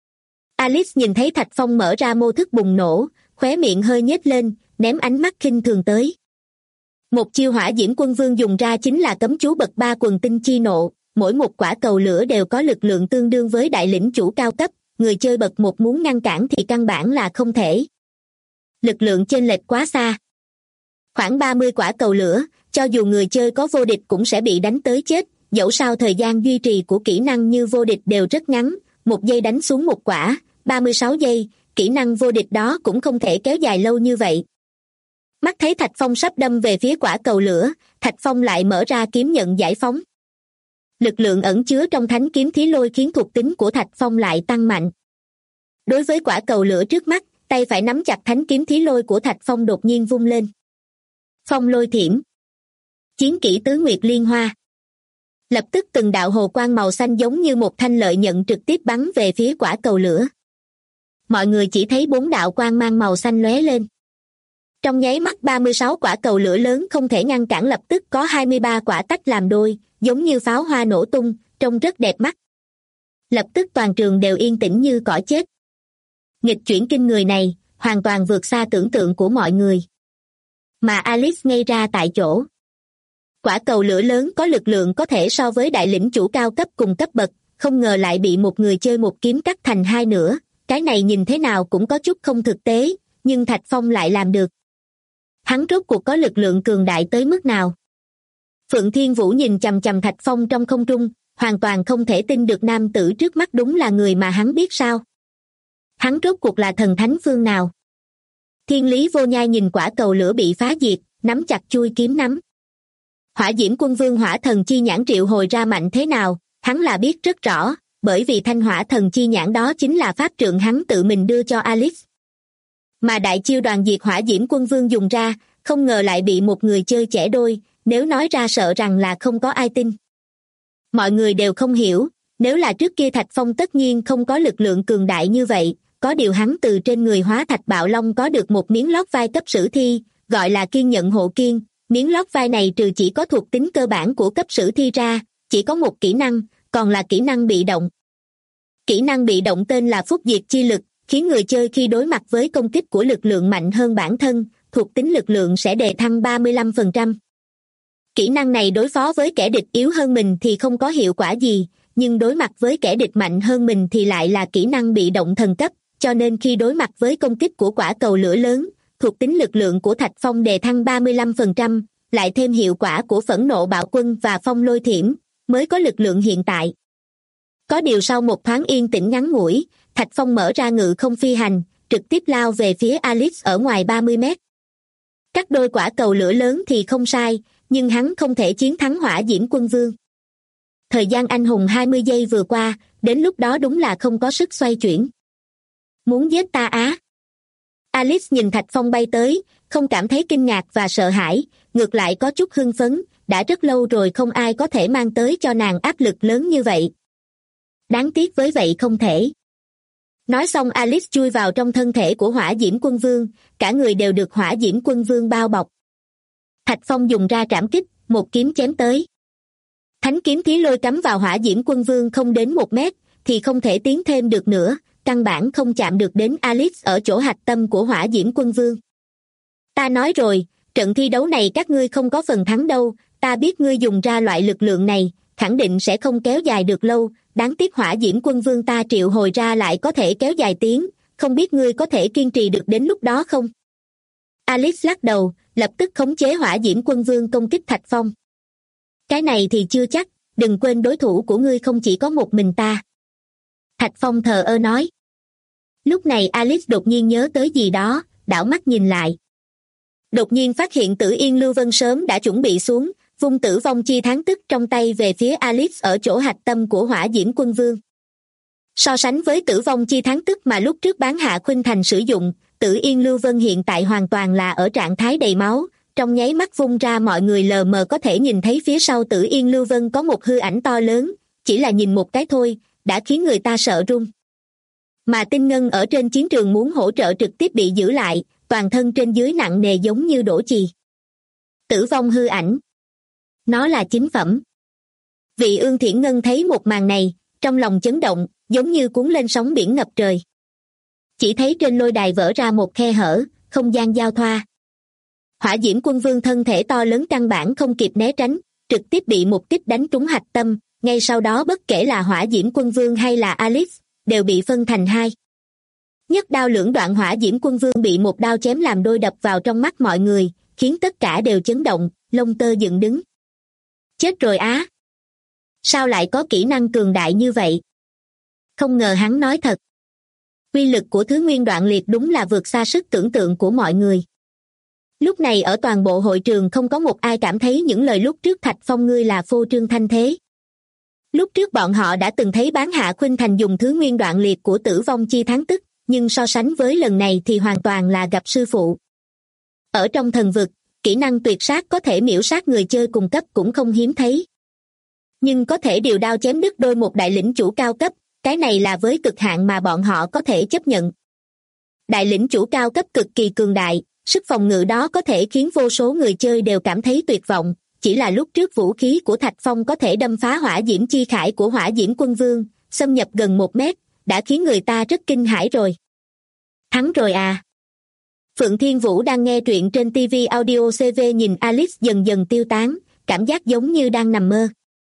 Alice nhìn thấy Thạch Phong mở ra mô thức bùng nổ, khóe miệng hơi nhếch lên, ném ánh mắt khinh thường tới. Một chiêu Hỏa Diễm Quân Vương dùng ra chính là cấm chú bậc 3 quần tinh chi nộ, mỗi một quả cầu lửa đều có lực lượng tương đương với đại lĩnh chủ cao cấp, người chơi bậc 1 muốn ngăn cản thì căn bản là không thể. Lực lượng chênh lệch quá xa. Khoảng 30 quả cầu lửa, cho dù người chơi có vô địch cũng sẽ bị đánh tới chết, dẫu sao thời gian duy trì của kỹ năng như vô địch đều rất ngắn, 1 giây đánh xuống 1 quả, 36 giây, kỹ năng vô địch đó cũng không thể kéo dài lâu như vậy. Mắt thấy Thạch Phong sắp đâm về phía quả cầu lửa, Thạch Phong lại mở ra kiếm nhận giải phóng. Lực lượng ẩn chứa trong thánh kiếm thí lôi khiến thuộc tính của Thạch Phong lại tăng mạnh. Đối với quả cầu lửa trước mắt, tay phải nắm chặt thánh kiếm thí lôi của Thạch Phong đột nhiên vung lên. Phong lôi thiểm. Chiến kỹ Tứ Nguyệt Liên Hoa. Lập tức từng đạo hồ quang màu xanh giống như một thanh lợi nhận trực tiếp bắn về phía quả cầu lửa. Mọi người chỉ thấy 4 đạo quang mang màu xanh lóe lên. Trong nháy mắt 36 quả cầu lửa lớn không thể ngăn cản, lập tức có 23 quả tách làm đôi, giống như pháo hoa nổ tung, trông rất đẹp mắt. Lập tức toàn trường đều yên tĩnh như cỏ chết. Nghịch chuyển kinh người này, hoàn toàn vượt xa tưởng tượng của mọi người. Mà Alice ngây ra tại chỗ. Quả cầu lửa lớn có lực lượng có thể so với đại lĩnh chủ cao cấp cùng cấp bậc, không ngờ lại bị một người chơi một kiếm cắt thành 2 nửa, cái này nhìn thế nào cũng có chút không thực tế, nhưng Thạch Phong lại làm được. Hắn rốt cuộc có lực lượng cường đại tới mức nào? Phượng Thiên Vũ nhìn chằm chằm Thạch Phong trong không trung, hoàn toàn không thể tin được nam tử trước mắt đúng là người mà hắn biết sao. Hắn rốt cuộc là thần thánh phương nào? Thiên Lý Vô Nhai nhìn quả cầu lửa bị phá diệt, nắm chặt chuôi kiếm nắm. Hỏa Diễm Quân Vương hỏa thần chi nhãn triệu hồi ra mạnh thế nào, hắn là biết rất rõ, bởi vì thanh hỏa thần chi nhãn đó chính là pháp trượng hắn tự mình đưa cho Alice. Mà đại chiêu đoàn diệt hỏa diễm quân vương dùng ra, không ngờ lại bị một người chơi chẻ đôi, nếu nói ra sợ rằng là không có ai tin. Mọi người đều không hiểu, nếu là trước kia Thạch Phong tất nhiên không có lực lượng cường đại như vậy, có điều hắn từ trên người hóa thạch bạo long có được một miếng lót vai cấp sử thi, gọi là kiên nhận hộ kiên. Miếng lót vai này trừ chỉ có thuộc tính cơ bản của cấp sử thi ra, chỉ có một kỹ năng, còn là kỹ năng bị động. Kỹ năng bị động tên là Phúc Diệt Chi Lực, khiến người chơi khi đối mặt với công kích của lực lượng mạnh hơn bản thân, thuộc tính lực lượng sẽ đề thăng 35%. Kỹ năng này đối phó với kẻ địch yếu hơn mình thì không có hiệu quả gì, nhưng đối mặt với kẻ địch mạnh hơn mình thì lại là kỹ năng bị động thần cấp, cho nên khi đối mặt với công kích của quả cầu lửa lớn, thuộc tính lực lượng của Thạch Phong đề thăng 35%, lại thêm hiệu quả của phẫn nộ bạo quân và phong lôi thiểm, mới có lực lượng hiện tại. Có điều sau một thoáng yên tĩnh ngắn ngủi, Thạch Phong mở ra ngự không phi hành, trực tiếp lao về phía Alice ở ngoài 30 mét. Cắt đôi quả cầu lửa lớn thì không sai, nhưng hắn không thể chiến thắng hỏa diễm quân vương. Thời gian anh hùng 20 giây vừa qua, đến lúc đó đúng là không có sức xoay chuyển. Muốn giết ta á? Alice nhìn Thạch Phong bay tới, không cảm thấy kinh ngạc và sợ hãi, ngược lại có chút hưng phấn, đã rất lâu rồi không ai có thể mang tới cho nàng áp lực lớn như vậy. Đáng tiếc với vậy không thể. Nói xong Alice chui vào trong thân thể của hỏa diễm quân vương, cả người đều được hỏa diễm quân vương bao bọc. Thạch Phong dùng ra trảm kích, một kiếm chém tới. Thánh kiếm thí lôi cắm vào hỏa diễm quân vương không đến 1 mét, thì không thể tiến thêm được nữa, căn bản không chạm được đến Alice ở chỗ hạch tâm của hỏa diễm quân vương. Ta nói rồi, trận thi đấu này các ngươi không có phần thắng đâu, ta biết ngươi dùng ra loại lực lượng này, khẳng định sẽ không kéo dài được lâu, đáng tiếc hỏa diễm quân vương ta triệu hồi ra lại có thể kéo dài tiếng, không biết ngươi có thể kiên trì được đến lúc đó không? Alice lắc đầu, lập tức khống chế hỏa diễm quân vương công kích Thạch Phong. Cái này thì chưa chắc, đừng quên đối thủ của ngươi không chỉ có một mình ta. Thạch Phong thờ ơ nói. Lúc này Alice đột nhiên nhớ tới gì đó, đảo mắt nhìn lại. Đột nhiên phát hiện Tử Yên Lưu Vân sớm đã chuẩn bị xuống, vung Tử Vong Chi Thắng Tức trong tay về phía Alice ở chỗ hạch tâm của hỏa diễm quân vương. So sánh với Tử Vong Chi Thắng Tức mà lúc trước Bán Hạ Khuynh Thành sử dụng, Tử Yên Lưu Vân hiện tại hoàn toàn là ở trạng thái đầy máu, trong nháy mắt vung ra mọi người lờ mờ có thể nhìn thấy phía sau Tử Yên Lưu Vân có một hư ảnh to lớn, chỉ là nhìn một cái thôi, đã khiến người ta sợ run. Mà Tinh Ngân ở trên chiến trường muốn hỗ trợ trực tiếp bị giữ lại, toàn thân trên dưới nặng nề giống như đổ chì. Tử vong hư ảnh. Nó là chính phẩm. Vị Ương Thiển Ngân thấy một màn này, trong lòng chấn động, giống như cuốn lên sóng biển ngập trời. Chỉ thấy trên lôi đài vỡ ra một khe hở, không gian giao thoa. Hỏa diễm quân vương thân thể to lớn căn bản không kịp né tránh, trực tiếp bị một kích đánh trúng hạch tâm, ngay sau đó bất kể là hỏa diễm quân vương hay là Alice, đều bị phân thành hai. Nhất đao lưỡng đoạn hỏa diễm quân vương bị một đao chém làm đôi đập vào trong mắt mọi người, khiến tất cả đều chấn động, lông tơ dựng đứng. Chết rồi á! Sao lại có kỹ năng cường đại như vậy? Không ngờ hắn nói thật. Uy lực của thứ nguyên đoạn liệt đúng là vượt xa sức tưởng tượng của mọi người. Lúc này ở toàn bộ hội trường không có một ai cảm thấy những lời lúc trước Thạch Phong ngươi là phô trương thanh thế. Lúc trước bọn họ đã từng thấy Bán Hạ Khuynh Thành dùng thứ nguyên đoạn liệt của Tử Vong Chi Thắng Tức, nhưng so sánh với lần này thì hoàn toàn là gặp sư phụ. Ở trong thần vực, kỹ năng tuyệt sát có thể miễu sát người chơi cùng cấp cũng không hiếm thấy. Nhưng có thể điều đao chém đứt đôi một đại lĩnh chủ cao cấp, cái này là với cực hạn mà bọn họ có thể chấp nhận. Đại lĩnh chủ cao cấp cực kỳ cường đại, sức phòng ngự đó có thể khiến vô số người chơi đều cảm thấy tuyệt vọng, chỉ là lúc trước vũ khí của Thạch Phong có thể đâm phá hỏa diễm chi khải của hỏa diễm quân vương, xâm nhập gần 1 mét, đã khiến người ta rất kinh hãi rồi. Thắng rồi à? Phượng Thiên Vũ đang nghe truyện trên TV Audio CV nhìn Alice dần dần tiêu tán, cảm giác giống như đang nằm mơ.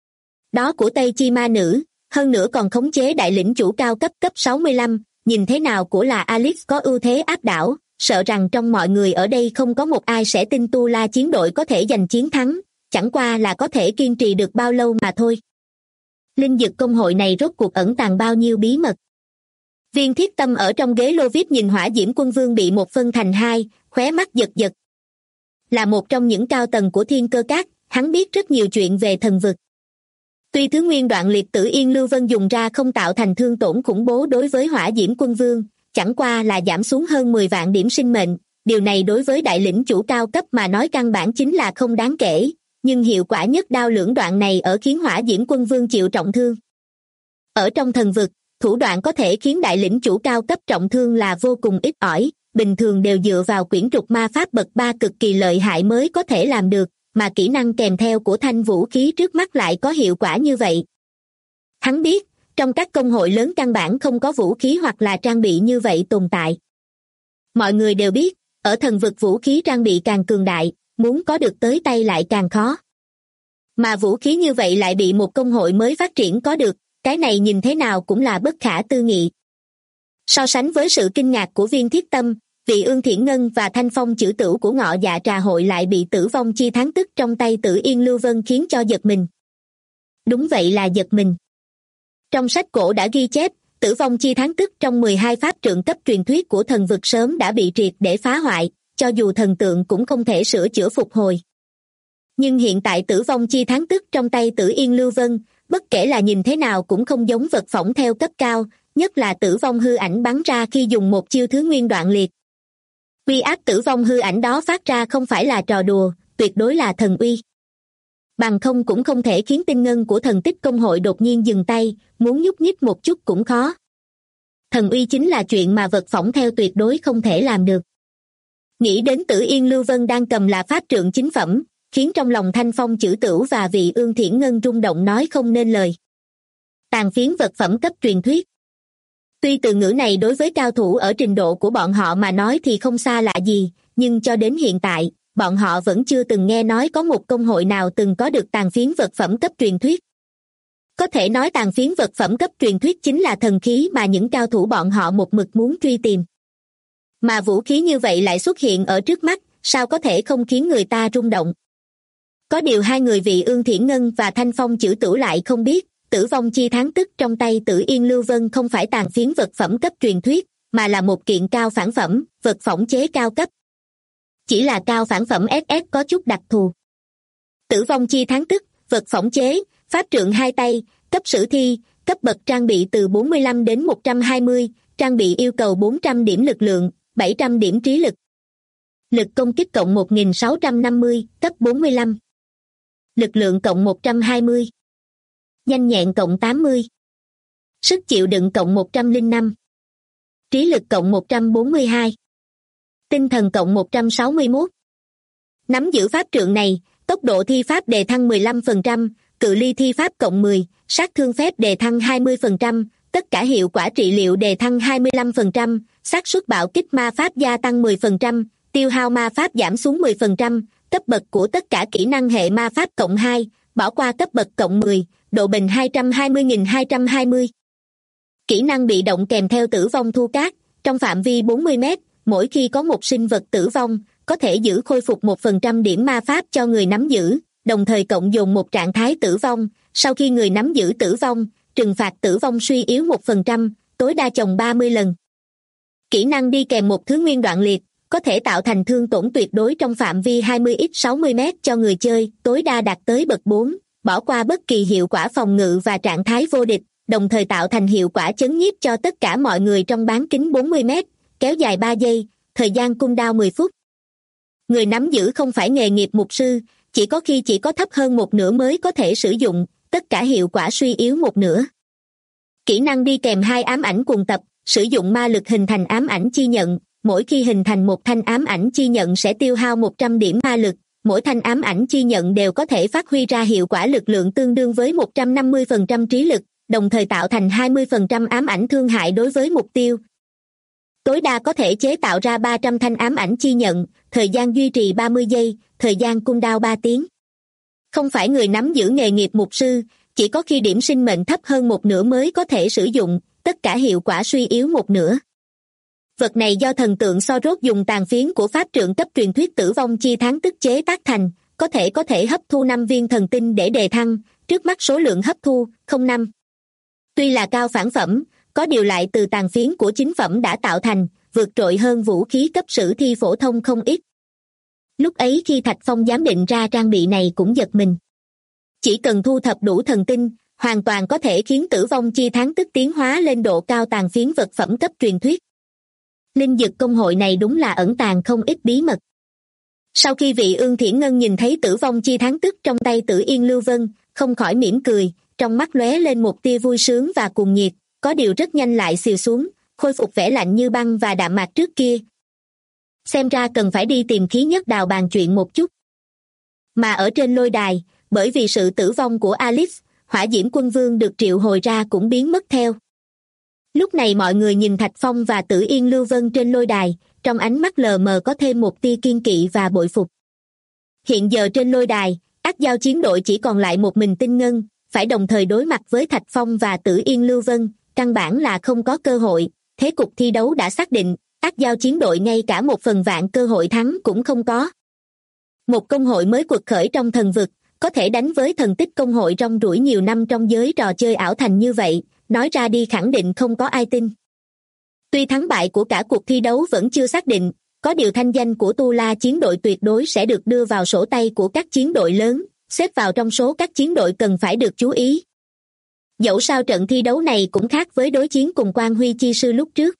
Đó của Tây Chi Ma Nữ, hơn nữa còn khống chế đại lĩnh chủ cao cấp cấp 65, nhìn thế nào của là Alice có ưu thế áp đảo, sợ rằng trong mọi người ở đây không có một ai sẽ tin Tu La chiến đội có thể giành chiến thắng, chẳng qua là có thể kiên trì được bao lâu mà thôi. Linh dực công hội này rốt cuộc ẩn tàng bao nhiêu bí mật. Viên Thiết Tâm ở trong ghế lô VIP nhìn hỏa diễm quân vương bị một phân thành hai, khóe mắt giật giật. Là một trong những cao tầng của Thiên Cơ Các, hắn biết rất nhiều chuyện về thần vực. Tuy thứ nguyên đoạn liệt Tử Yên Lưu Vân dùng ra không tạo thành thương tổn khủng bố đối với hỏa diễm quân vương, chẳng qua là giảm xuống hơn 10 vạn điểm sinh mệnh. Điều này đối với đại lĩnh chủ cao cấp mà nói căn bản chính là không đáng kể, nhưng hiệu quả nhất đao lưỡng đoạn này ở khiến Hỏa Diễm Quân Vương chịu trọng thương. Ở trong thần vực, thủ đoạn có thể khiến đại lĩnh chủ cao cấp trọng thương là vô cùng ít ỏi, bình thường đều dựa vào quyển trục ma pháp bậc 3 cực kỳ lợi hại mới có thể làm được, mà kỹ năng kèm theo của thanh vũ khí trước mắt lại có hiệu quả như vậy. Hắn biết, trong các công hội lớn căn bản không có vũ khí hoặc là trang bị như vậy tồn tại. Mọi người đều biết, ở thần vực vũ khí trang bị càng cường đại, muốn có được tới tay lại càng khó. Mà vũ khí như vậy lại bị một công hội mới phát triển có được, cái này nhìn thế nào cũng là bất khả tư nghị. So sánh với sự kinh ngạc của Viên Thiết Tâm, Vị Ương Thiển Ngân và Thanh Phong Chữ Tửu của Ngọ Dạ Trà Hội lại bị tử vong chi thắng tức trong tay Tử Yên Lưu Vân khiến cho giật mình. Đúng vậy là giật mình. Trong sách cổ đã ghi chép, tử vong chi thắng tức trong 12 pháp trượng cấp truyền thuyết của thần vực sớm đã bị triệt để phá hoại, cho dù thần tượng cũng không thể sửa chữa phục hồi. Nhưng hiện tại tử vong chi thắng tức trong tay Tử Yên Lưu Vân, bất kể là nhìn thế nào cũng không giống vật phỏng theo cấp cao, nhất là tử vong hư ảnh bắn ra khi dùng một chiêu thứ nguyên đoạn liệt. Uy áp tử vong hư ảnh đó phát ra không phải là trò đùa, tuyệt đối là thần uy. Bằng không cũng không thể khiến tinh ngân của thần tích công hội đột nhiên dừng tay, muốn nhúc nhích một chút cũng khó. Thần uy chính là chuyện mà vật phỏng theo tuyệt đối không thể làm được. Nghĩ đến Tử Yên Lưu Vân đang cầm là pháp trượng chính phẩm, khiến trong lòng Thanh Phong Chữ Tửu và Vị Ương Thiển Ngân rung động nói không nên lời. Tàn phiến vật phẩm cấp truyền thuyết. Tuy từ ngữ này đối với cao thủ ở trình độ của bọn họ mà nói thì không xa lạ gì, nhưng cho đến hiện tại, bọn họ vẫn chưa từng nghe nói có một công hội nào từng có được tàn phiến vật phẩm cấp truyền thuyết. Có thể nói tàn phiến vật phẩm cấp truyền thuyết chính là thần khí mà những cao thủ bọn họ một mực muốn truy tìm. Mà vũ khí như vậy lại xuất hiện ở trước mắt, sao có thể không khiến người ta rung động. Có điều hai người Vị Ương Thiển Ngân và Thanh Phong Chữ Tửu lại không biết, tử vong chi thắng tức trong tay Tử Yên Lưu Vân không phải tàn phiến vật phẩm cấp truyền thuyết, mà là một kiện cao phản phẩm, vật phỏng chế cao cấp. Chỉ là cao phản phẩm SS có chút đặc thù. Tử vong chi thắng tức, vật phỏng chế, pháp trượng hai tay, cấp sử thi, cấp bậc trang bị từ 45 đến 120, trang bị yêu cầu 400 điểm lực lượng, 700 điểm trí lực. Lực công kích cộng 1650, cấp 45. Lực lượng cộng 120. Nhanh nhẹn cộng 80. Sức chịu đựng cộng 105. Trí lực cộng 142. Tinh thần cộng 161. Nắm giữ pháp trượng này, tốc độ thi pháp đề thăng 15%, cự ly thi pháp cộng 10, sát thương phép đề thăng 20%, tất cả hiệu quả trị liệu đề thăng 25%, xác suất bạo kích ma pháp gia tăng 10%, tiêu hao ma pháp giảm xuống 10%, cấp bậc của tất cả kỹ năng hệ ma pháp cộng 2, bỏ qua cấp bậc cộng 10, độ bền 220.220. Kỹ năng bị động kèm theo tử vong thu cát, trong phạm vi 40 mét, mỗi khi có một sinh vật tử vong, có thể giữ khôi phục 1% điểm ma pháp cho người nắm giữ, đồng thời cộng dồn một trạng thái tử vong, sau khi người nắm giữ tử vong, trừng phạt tử vong suy yếu 1%, tối đa chồng 30 lần. Kỹ năng đi kèm một thứ nguyên đoạn liệt, có thể tạo thành thương tổn tuyệt đối trong phạm vi 20x60 mét cho người chơi, tối đa đạt tới bậc 4, bỏ qua bất kỳ hiệu quả phòng ngự và trạng thái vô địch, đồng thời tạo thành hiệu quả chấn nhiếp cho tất cả mọi người trong bán kính 40 mét, kéo dài 3 giây, thời gian cooldown 10 phút. Người nắm giữ không phải nghề nghiệp mục sư, chỉ có khi chỉ có thấp hơn một nửa mới có thể sử dụng, tất cả hiệu quả suy yếu một nửa. Kỹ năng đi kèm 2 ám ảnh cuồng tập, sử dụng ma lực hình thành ám ảnh chi nhận, mỗi khi hình thành một thanh ám ảnh chi nhận sẽ tiêu hao 100 điểm ma lực, mỗi thanh ám ảnh chi nhận đều có thể phát huy ra hiệu quả lực lượng tương đương với 150% trí lực, đồng thời tạo thành 20% ám ảnh thương hại đối với mục tiêu. Tối đa có thể chế tạo ra 300 thanh ám ảnh chi nhận, thời gian duy trì 30 giây, thời gian cooldown 3 tiếng. Không phải người nắm giữ nghề nghiệp mục sư, chỉ có khi điểm sinh mệnh thấp hơn một nửa mới có thể sử dụng, tất cả hiệu quả suy yếu một nửa. Vật này do thần tượng Sorot dùng tàn phiến của pháp trượng cấp truyền thuyết tử vong chi thắng tức chế tác thành, có thể hấp thu 5 viên thần tinh để đề thăng, trước mắt số lượng hấp thu, 05. Tuy là cao phản phẩm, có điều lại từ tàn phiến của chính phẩm đã tạo thành, vượt trội hơn vũ khí cấp sử thi phổ thông không ít. Lúc ấy khi Thạch Phong giám định ra trang bị này cũng giật mình. Chỉ cần thu thập đủ thần tinh, hoàn toàn có thể khiến tử vong chi thắng tức tiến hóa lên độ cao tàn phiến vật phẩm cấp truyền thuyết. Linh dực công hội này đúng là ẩn tàng không ít bí mật. Sau khi vị Ương Thiển Ngân nhìn thấy tử vong chi thắng tức trong tay Tử Yên Lưu Vân, không khỏi mỉm cười, trong mắt lóe lên một tia vui sướng và cuồng nhiệt, có điều rất nhanh lại xìu xuống, khôi phục vẻ lạnh như băng và đạm mạc trước kia. Xem ra cần phải đi tìm Khí Nhất Đào bàn chuyện một chút. Mà ở trên lôi đài, bởi vì sự tử vong của Alice, Hỏa Diễm Quân Vương được triệu hồi ra cũng biến mất theo. Lúc này mọi người nhìn Thạch Phong và Tử Yên Lưu Vân trên lôi đài, trong ánh mắt lờ mờ có thêm một tia kiên kỵ và bội phục. Hiện giờ trên lôi đài, Ác Giao chiến đội chỉ còn lại một mình Tinh Ngân, phải đồng thời đối mặt với Thạch Phong và Tử Yên Lưu Vân, căn bản là không có cơ hội, thế cục thi đấu đã xác định, Ác Giao chiến đội ngay cả 1/1000 cơ hội thắng cũng không có. Một công hội mới quật khởi trong thần vực, có thể đánh với thần tích công hội rong ruổi nhiều năm trong giới trò chơi ảo thành như vậy, nói ra đi khẳng định không có ai tin. Tuy thắng bại của cả cuộc thi đấu vẫn chưa xác định, có điều thanh danh của Tu La chiến đội tuyệt đối sẽ được đưa vào sổ tay của các chiến đội lớn, xếp vào trong số các chiến đội cần phải được chú ý. Dẫu sao trận thi đấu này cũng khác với đối chiến cùng Quan Huy Chi Sư lúc trước.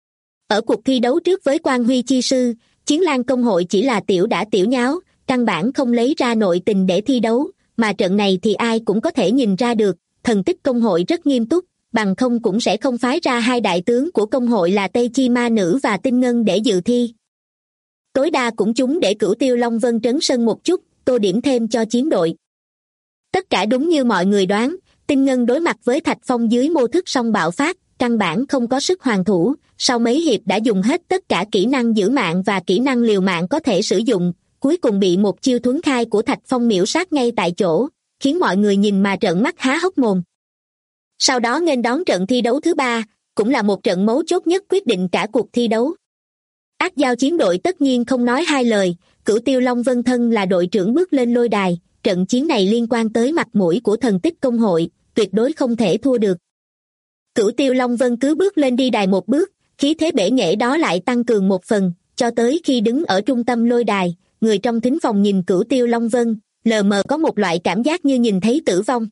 Ở cuộc thi đấu trước với Quan Huy Chi Sư, Chiến Lang công hội chỉ là tiểu đả tiểu nháo, căn bản không lấy ra nội tình để thi đấu, mà trận này thì ai cũng có thể nhìn ra được, thần tích công hội rất nghiêm túc, bằng không cũng sẽ không phái ra hai đại tướng của công hội là Tây Chi Ma Nữ và Tinh Ngân để dự thi. Tối đa cũng chúng để Cửu Tiêu Long Vân trấn sân một chút, tô điểm thêm cho chiến đội. Tất cả đúng như mọi người đoán, Tinh Ngân đối mặt với Thạch Phong dưới mô thức song bạo phát, căn bản không có sức hoàn thủ, sau mấy hiệp đã dùng hết tất cả kỹ năng giữ mạng và kỹ năng liều mạng có thể sử dụng, cuối cùng bị một chiêu thuấn khai của Thạch Phong miểu sát ngay tại chỗ, khiến mọi người nhìn mà trợn mắt há hốc mồm. Sau đó nghênh đón trận thi đấu thứ 3, cũng là một trận mấu chốt nhất quyết định cả cuộc thi đấu. Ác Giao chiến đội tất nhiên không nói hai lời, Cửu Tiêu Long Vân thân là đội trưởng bước lên lôi đài, trận chiến này liên quan tới mặt mũi của thần tích công hội, tuyệt đối không thể thua được. Cửu Tiêu Long Vân cứ bước lên đi đài một bước, khí thế bể nghệ đó lại tăng cường một phần, cho tới khi đứng ở trung tâm lôi đài, người trong thính phòng nhìn Cửu Tiêu Long Vân, lờ mờ có một loại cảm giác như nhìn thấy tử vong.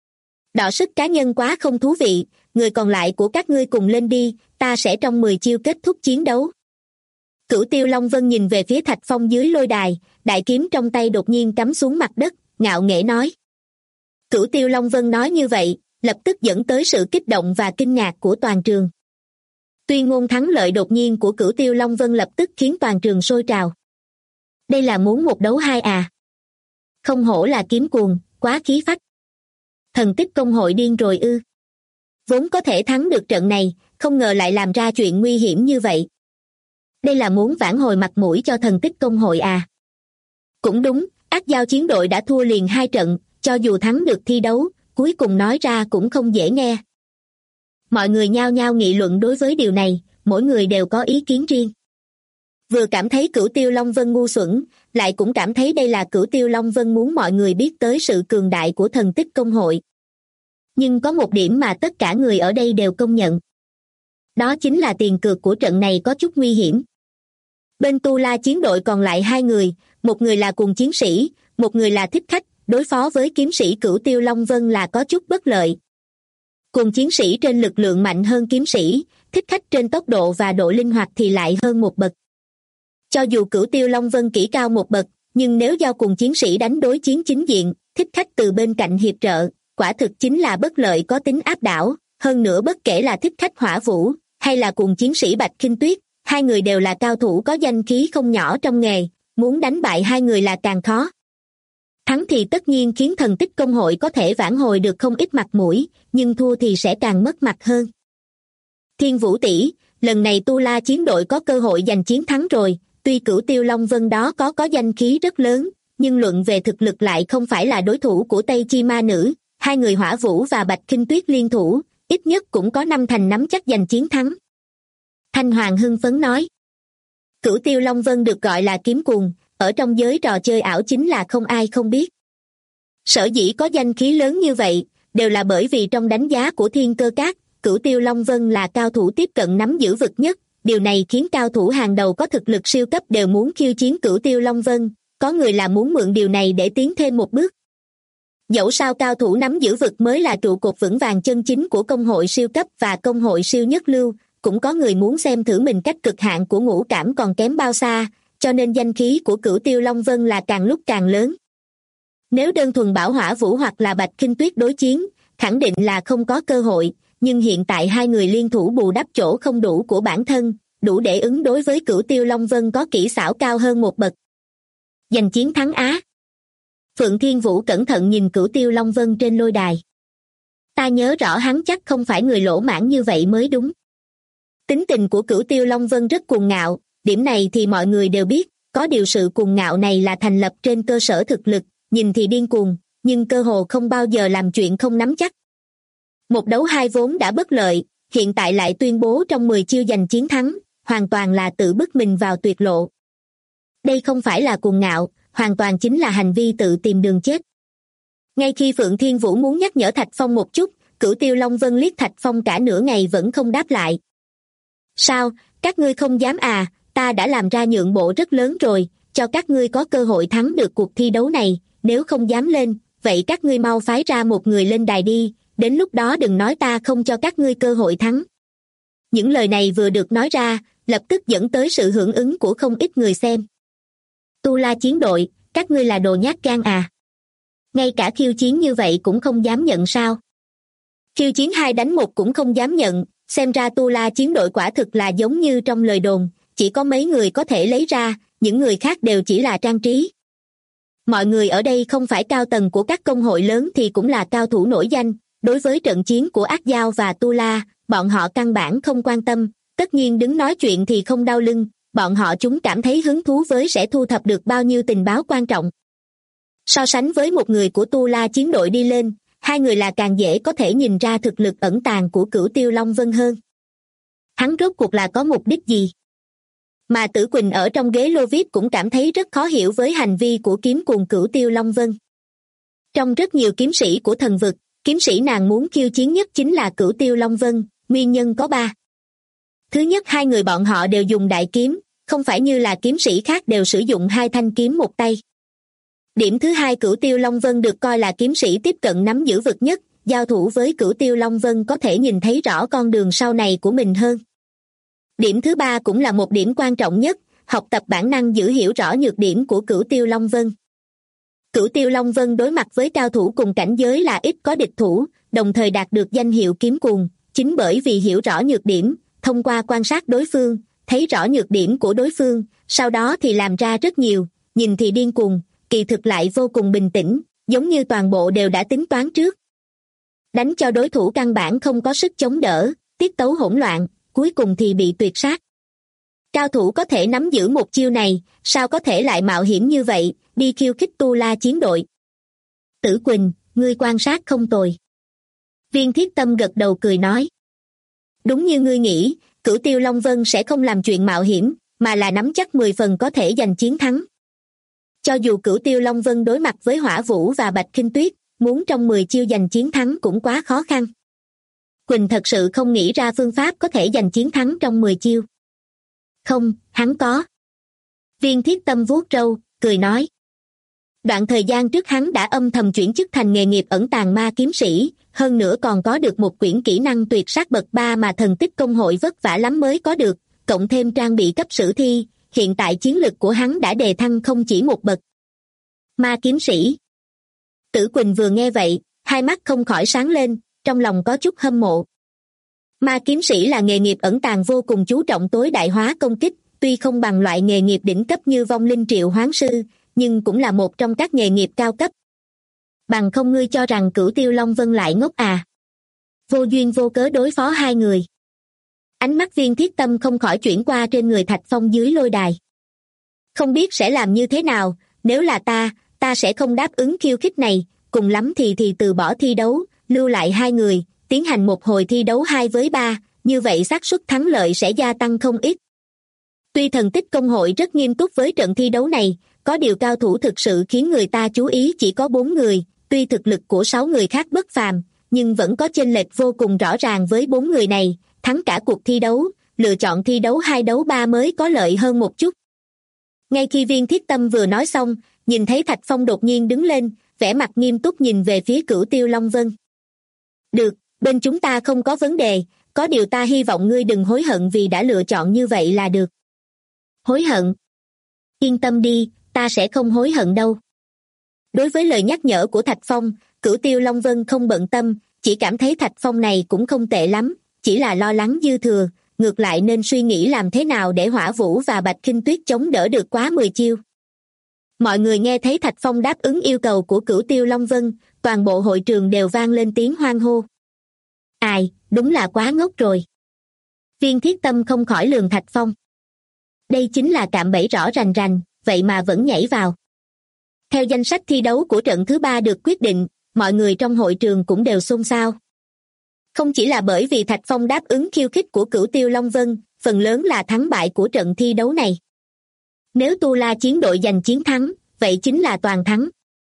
Đọ sức cá nhân quá không thú vị, người còn lại của các ngươi cùng lên đi, ta sẽ trong 10 chiêu kết thúc chiến đấu. Cửu Tiêu Long Vân nhìn về phía Thạch Phong dưới lôi đài, đại kiếm trong tay đột nhiên cắm xuống mặt đất, ngạo nghễ nói. Cửu Tiêu Long Vân nói như vậy, lập tức dẫn tới sự kích động và kinh ngạc của toàn trường. Tuyên ngôn thắng lợi đột nhiên của Cửu Tiêu Long Vân lập tức khiến toàn trường sôi trào. Đây là muốn một đấu hai à? Không hổ là kiếm cuồng, quá khí phách. Thần tích công hội điên rồi ư? Vốn có thể thắng được trận này, không ngờ lại làm ra chuyện nguy hiểm như vậy. Đây là muốn vãn hồi mặt mũi cho thần tích công hội à? Cũng đúng, Ác Giao chiến đội đã thua liền 2 trận, cho dù thắng được thi đấu, cuối cùng nói ra cũng không dễ nghe. Mọi người nhao nhao nghị luận đối với điều này, mỗi người đều có ý kiến riêng. Vừa cảm thấy Cửu Tiêu Long Vân ngu xuẩn, lại cũng cảm thấy đây là Cửu Tiêu Long Vân muốn mọi người biết tới sự cường đại của thần tích công hội. Nhưng có một điểm mà tất cả người ở đây đều công nhận. Đó chính là tiền cược của trận này có chút nguy hiểm. Bên Tu La chiến đội còn lại 2 người, một người là Cuồng Chiến Sĩ, một người là Thích Khách, đối phó với kiếm sĩ Cửu Tiêu Long Vân là có chút bất lợi. Cuồng Chiến Sĩ trên lực lượng mạnh hơn kiếm sĩ, Thích Khách trên tốc độ và độ linh hoạt thì lại hơn một bậc. Cho dù Cửu Tiêu Long Vân kỹ cao một bậc, nhưng nếu do Cuồng Chiến Sĩ đánh đối chiến chính diện, Thích Khách từ bên cạnh hiệp trợ, quả thực chính là bất lợi có tính áp đảo. Hơn nữa bất kể là Thích Khách Hỏa Vũ, hay là Cuồng Chiến Sĩ Bạch Khinh Tuyết, 2 người đều là cao thủ có danh khí không nhỏ trong nghề, muốn đánh bại 2 người là càng khó. Thắng thì tất nhiên khiến thần tích công hội có thể vãn hồi được không ít mặt mũi, nhưng thua thì sẽ càng mất mặt hơn. Thiên Vũ tỷ, lần này Tu La chiến đội có cơ hội giành chiến thắng rồi, tuy Cửu Tiêu Long Vân đó có danh khí rất lớn, nhưng luận về thực lực lại không phải là đối thủ của Tây Chi Ma Nữ, 2 người Hỏa Vũ và Bạch Khinh Tuyết liên thủ, ít nhất cũng có 5 thành nắm chắc giành chiến thắng. Thanh Hoàng hưng phấn nói. Cửu Tiêu Long Vân được gọi là kiếm cuồng, ở trong giới trò chơi ảo chính là không ai không biết. Sở dĩ có danh khí lớn như vậy, đều là bởi vì trong đánh giá của Thiên Cơ Các, Cửu Tiêu Long Vân là cao thủ tiếp cận nắm giữ vực nhất, điều này khiến cao thủ hàng đầu có thực lực siêu cấp đều muốn khiêu chiến Cửu Tiêu Long Vân, có người là muốn mượn điều này để tiến thêm một bước. Dẫu sao cao thủ nắm giữ vực mới là trụ cột vững vàng chân chính của công hội siêu cấp và công hội siêu nhất lưu, cũng có người muốn xem thử mình cách cực hạn của ngũ cảm còn kém bao xa, cho nên danh khí của Cửu Tiêu Long Vân là càng lúc càng lớn. Nếu đơn thuần bảo Hỏa Vũ hoặc là Bạch Kinh Tuyết đối chiến, khẳng định là không có cơ hội, nhưng hiện tại hai người liên thủ bù đắp chỗ không đủ của bản thân, đủ để ứng đối với Cửu Tiêu Long Vân có kỹ xảo cao hơn một bậc. Giành chiến thắng Á. Phượng Thiên Vũ cẩn thận nhìn Cửu Tiêu Long Vân trên lôi đài. Ta nhớ rõ hắn chắc không phải người lỗ mãng như vậy mới đúng. Tính tình của Cửu Tiêu Long Vân rất cuồng ngạo, điểm này thì mọi người đều biết, có điều sự cuồng ngạo này là thành lập trên cơ sở thực lực, nhìn thì điên cuồng, nhưng cơ hồ không bao giờ làm chuyện không nắm chắc. Một đấu hai vốn đã bất lợi, hiện tại lại tuyên bố trong 10 chiêu giành chiến thắng, hoàn toàn là tự bức mình vào tuyệt lộ. Đây không phải là cuồng ngạo, hoàn toàn chính là hành vi tự tìm đường chết. Ngay khi Phượng Thiên Vũ muốn nhắc nhở Thạch Phong một chút, Cửu Tiêu Long Vân liếc Thạch Phong cả nửa ngày vẫn không đáp lại. Sao, các ngươi không dám à, ta đã làm ra nhượng bộ rất lớn rồi, cho các ngươi có cơ hội thắng được cuộc thi đấu này, nếu không dám lên, vậy các ngươi mau phái ra một người lên đài đi, đến lúc đó đừng nói ta không cho các ngươi cơ hội thắng. Những lời này vừa được nói ra, lập tức dẫn tới sự hưởng ứng của không ít người xem. Tu La chiến đội, các ngươi là đồ nhát gan à? Ngay cả khiêu chiến như vậy cũng không dám nhận sao? Khiêu chiến 2 đánh 1 cũng không dám nhận, xem ra Tu La chiến đội quả thực là giống như trong lời đồn, chỉ có mấy người có thể lấy ra, những người khác đều chỉ là trang trí. Mọi người ở đây không phải cao tầng của các công hội lớn thì cũng là cao thủ nổi danh, đối với trận chiến của Ác Dao và Tu La, bọn họ căn bản không quan tâm, tất nhiên đứng nói chuyện thì không đau lưng, bọn họ chúng cảm thấy hứng thú với sẽ thu thập được bao nhiêu tình báo quan trọng. So sánh với một người của Tu La chiến đội đi lên, hai người là càng dễ có thể nhìn ra thực lực ẩn tàng của Cửu Tiêu Long Vân hơn. Hắn rốt cuộc là có mục đích gì? Mà Tử Quỳnh ở trong ghế lô VIP cũng cảm thấy rất khó hiểu với hành vi của kiếm cuồng Cửu Tiêu Long Vân. Trong rất nhiều kiếm sĩ của thần vực, kiếm sĩ nàng muốn khiêu chiến nhất chính là Cửu Tiêu Long Vân, nguyên nhân có 3. Thứ nhất, hai người bọn họ đều dùng đại kiếm, không phải như là kiếm sĩ khác đều sử dụng 2 thanh kiếm một tay. Điểm thứ hai, Cửu Tiêu Long Vân được coi là kiếm sĩ tiếp cận nắm giữ vực nhất, giao thủ với Cửu Tiêu Long Vân có thể nhìn thấy rõ con đường sau này của mình hơn. Điểm thứ ba cũng là một điểm quan trọng nhất, học tập bản năng giữ hiểu rõ nhược điểm của Cửu Tiêu Long Vân. Cửu Tiêu Long Vân đối mặt với cao thủ cùng cảnh giới là ít có địch thủ, đồng thời đạt được danh hiệu kiếm cuồng, chính bởi vì hiểu rõ nhược điểm, thông qua quan sát đối phương, thấy rõ nhược điểm của đối phương, sau đó thì làm ra rất nhiều, nhìn thì điên cuồng, kỳ thực lại vô cùng bình tĩnh, giống như toàn bộ đều đã tính toán trước. Đánh cho đối thủ căn bản không có sức chống đỡ, tiết tấu hỗn loạn, cuối cùng thì bị tuyệt sát. Cao thủ có thể nắm giữ một chiêu này, sao có thể lại mạo hiểm như vậy, đi khiêu khích Tu La chiến đội. Tử Quỳnh, ngươi quan sát không tồi. Viên Thiết Tâm gật đầu cười nói. Đúng như ngươi nghĩ, Cửu Tiêu Long Vân sẽ không làm chuyện mạo hiểm, mà là nắm chắc 10 phần có thể giành chiến thắng. Cho dù Cửu Tiêu Long Vân đối mặt với Hỏa Vũ và Bạch Kinh Tuyết, muốn trong 10 chiêu giành chiến thắng cũng quá khó khăn. Quỳnh thật sự không nghĩ ra phương pháp có thể giành chiến thắng trong 10 chiêu. Không, hắn có. Viên Thiết Tâm vuốt râu, cười nói. Đoạn thời gian trước hắn đã âm thầm chuyển chức thành nghề nghiệp ẩn tàng ma kiếm sĩ, hơn nữa còn có được một quyển kỹ năng tuyệt sát bậc 3 mà thần tích công hội vất vả lắm mới có được, cộng thêm trang bị cấp sử thi, hiện tại chiến lực của hắn đã đề thăng không chỉ một bậc. Ma kiếm sĩ. Tử Quỳnh vừa nghe vậy, hai mắt không khỏi sáng lên, trong lòng có chút hâm mộ. Ma kiếm sĩ là nghề nghiệp ẩn tàng vô cùng chú trọng tối đại hóa công kích, tuy không bằng loại nghề nghiệp đỉnh cấp như vong linh triệu hoán sư, nhưng cũng là một trong các nghề nghiệp cao cấp. Bằng không ngươi cho rằng Cửu Tiêu Long Vân lại ngốc à? Vô duyên vô cớ đối phó hai người. Ánh mắt Viên Thiết Tâm không khỏi chuyển qua trên người Thạch Phong dưới lôi đài. Không biết sẽ làm như thế nào, nếu là ta sẽ không đáp ứng khiêu khích này, cùng lắm thì từ bỏ thi đấu, lưu lại hai người, tiến hành một hồi thi đấu 2 với 3, như vậy xác suất thắng lợi sẽ gia tăng không ít. Tuy thần tích công hội rất nghiêm túc với trận thi đấu này, có điều cao thủ thực sự khiến người ta chú ý chỉ có 4 người, tuy thực lực của 6 người khác bất phàm, nhưng vẫn có chênh lệch vô cùng rõ ràng với 4 người này, thắng cả cuộc thi đấu, lựa chọn thi đấu 2 đấu 3 mới có lợi hơn một chút. Ngay khi Viên Thiết Tâm vừa nói xong, nhìn thấy Thạch Phong đột nhiên đứng lên, vẻ mặt nghiêm túc nhìn về phía Cửu Tiêu Long Vân. Được, bên chúng ta không có vấn đề, có điều ta hy vọng ngươi đừng hối hận vì đã lựa chọn như vậy là được. Hối hận? Yên tâm đi, ta sẽ không hối hận đâu. Đối với lời nhắc nhở của Thạch Phong, Cửu Tiêu Long Vân không bận tâm, chỉ cảm thấy Thạch Phong này cũng không tệ lắm, chỉ là lo lắng dư thừa, ngược lại nên suy nghĩ làm thế nào để Hỏa Vũ và Bạch Khinh Tuyết chống đỡ được quá 10 chiêu. Mọi người nghe thấy Thạch Phong đáp ứng yêu cầu của Cửu Tiêu Long Vân, toàn bộ hội trường đều vang lên tiếng hoan hô. Ai, đúng là quá ngốc rồi. Viên Thiết Tâm không khỏi lườm Thạch Phong. Đây chính là cạm bẫy rõ rành rành, vậy mà vẫn nhảy vào. Theo danh sách thi đấu của trận thứ 3 được quyết định, mọi người trong hội trường cũng đều xôn xao. Không chỉ là bởi vì Thạch Phong đáp ứng khiêu khích của Cửu Tiêu Long Vân, phần lớn là thắng bại của trận thi đấu này. Nếu Tu La chiến đội giành chiến thắng, vậy chính là toàn thắng.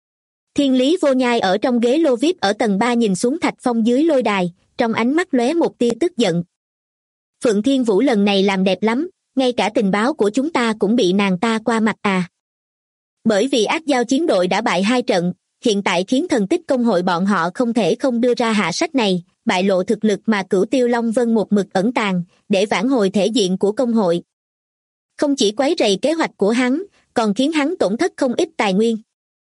Thiên Lý Vô Nhai ở trong ghế lô VIP ở tầng 3 nhìn xuống Thạch Phong dưới lôi đài, trong ánh mắt lóe một tia tức giận. Phượng Thiên Vũ lần này làm đẹp lắm, ngay cả tình báo của chúng ta cũng bị nàng ta qua mặt à. Bởi vì Ác Giao chiến đội đã bại 2 trận, hiện tại khiến Thần Tích Công hội bọn họ không thể không đưa ra hạ sách này, bại lộ thực lực mà Cửu Tiêu Long Vân một mực ẩn tàng, để vãn hồi thể diện của công hội. Không chỉ quấy rầy kế hoạch của hắn, còn khiến hắn tổn thất không ít tài nguyên.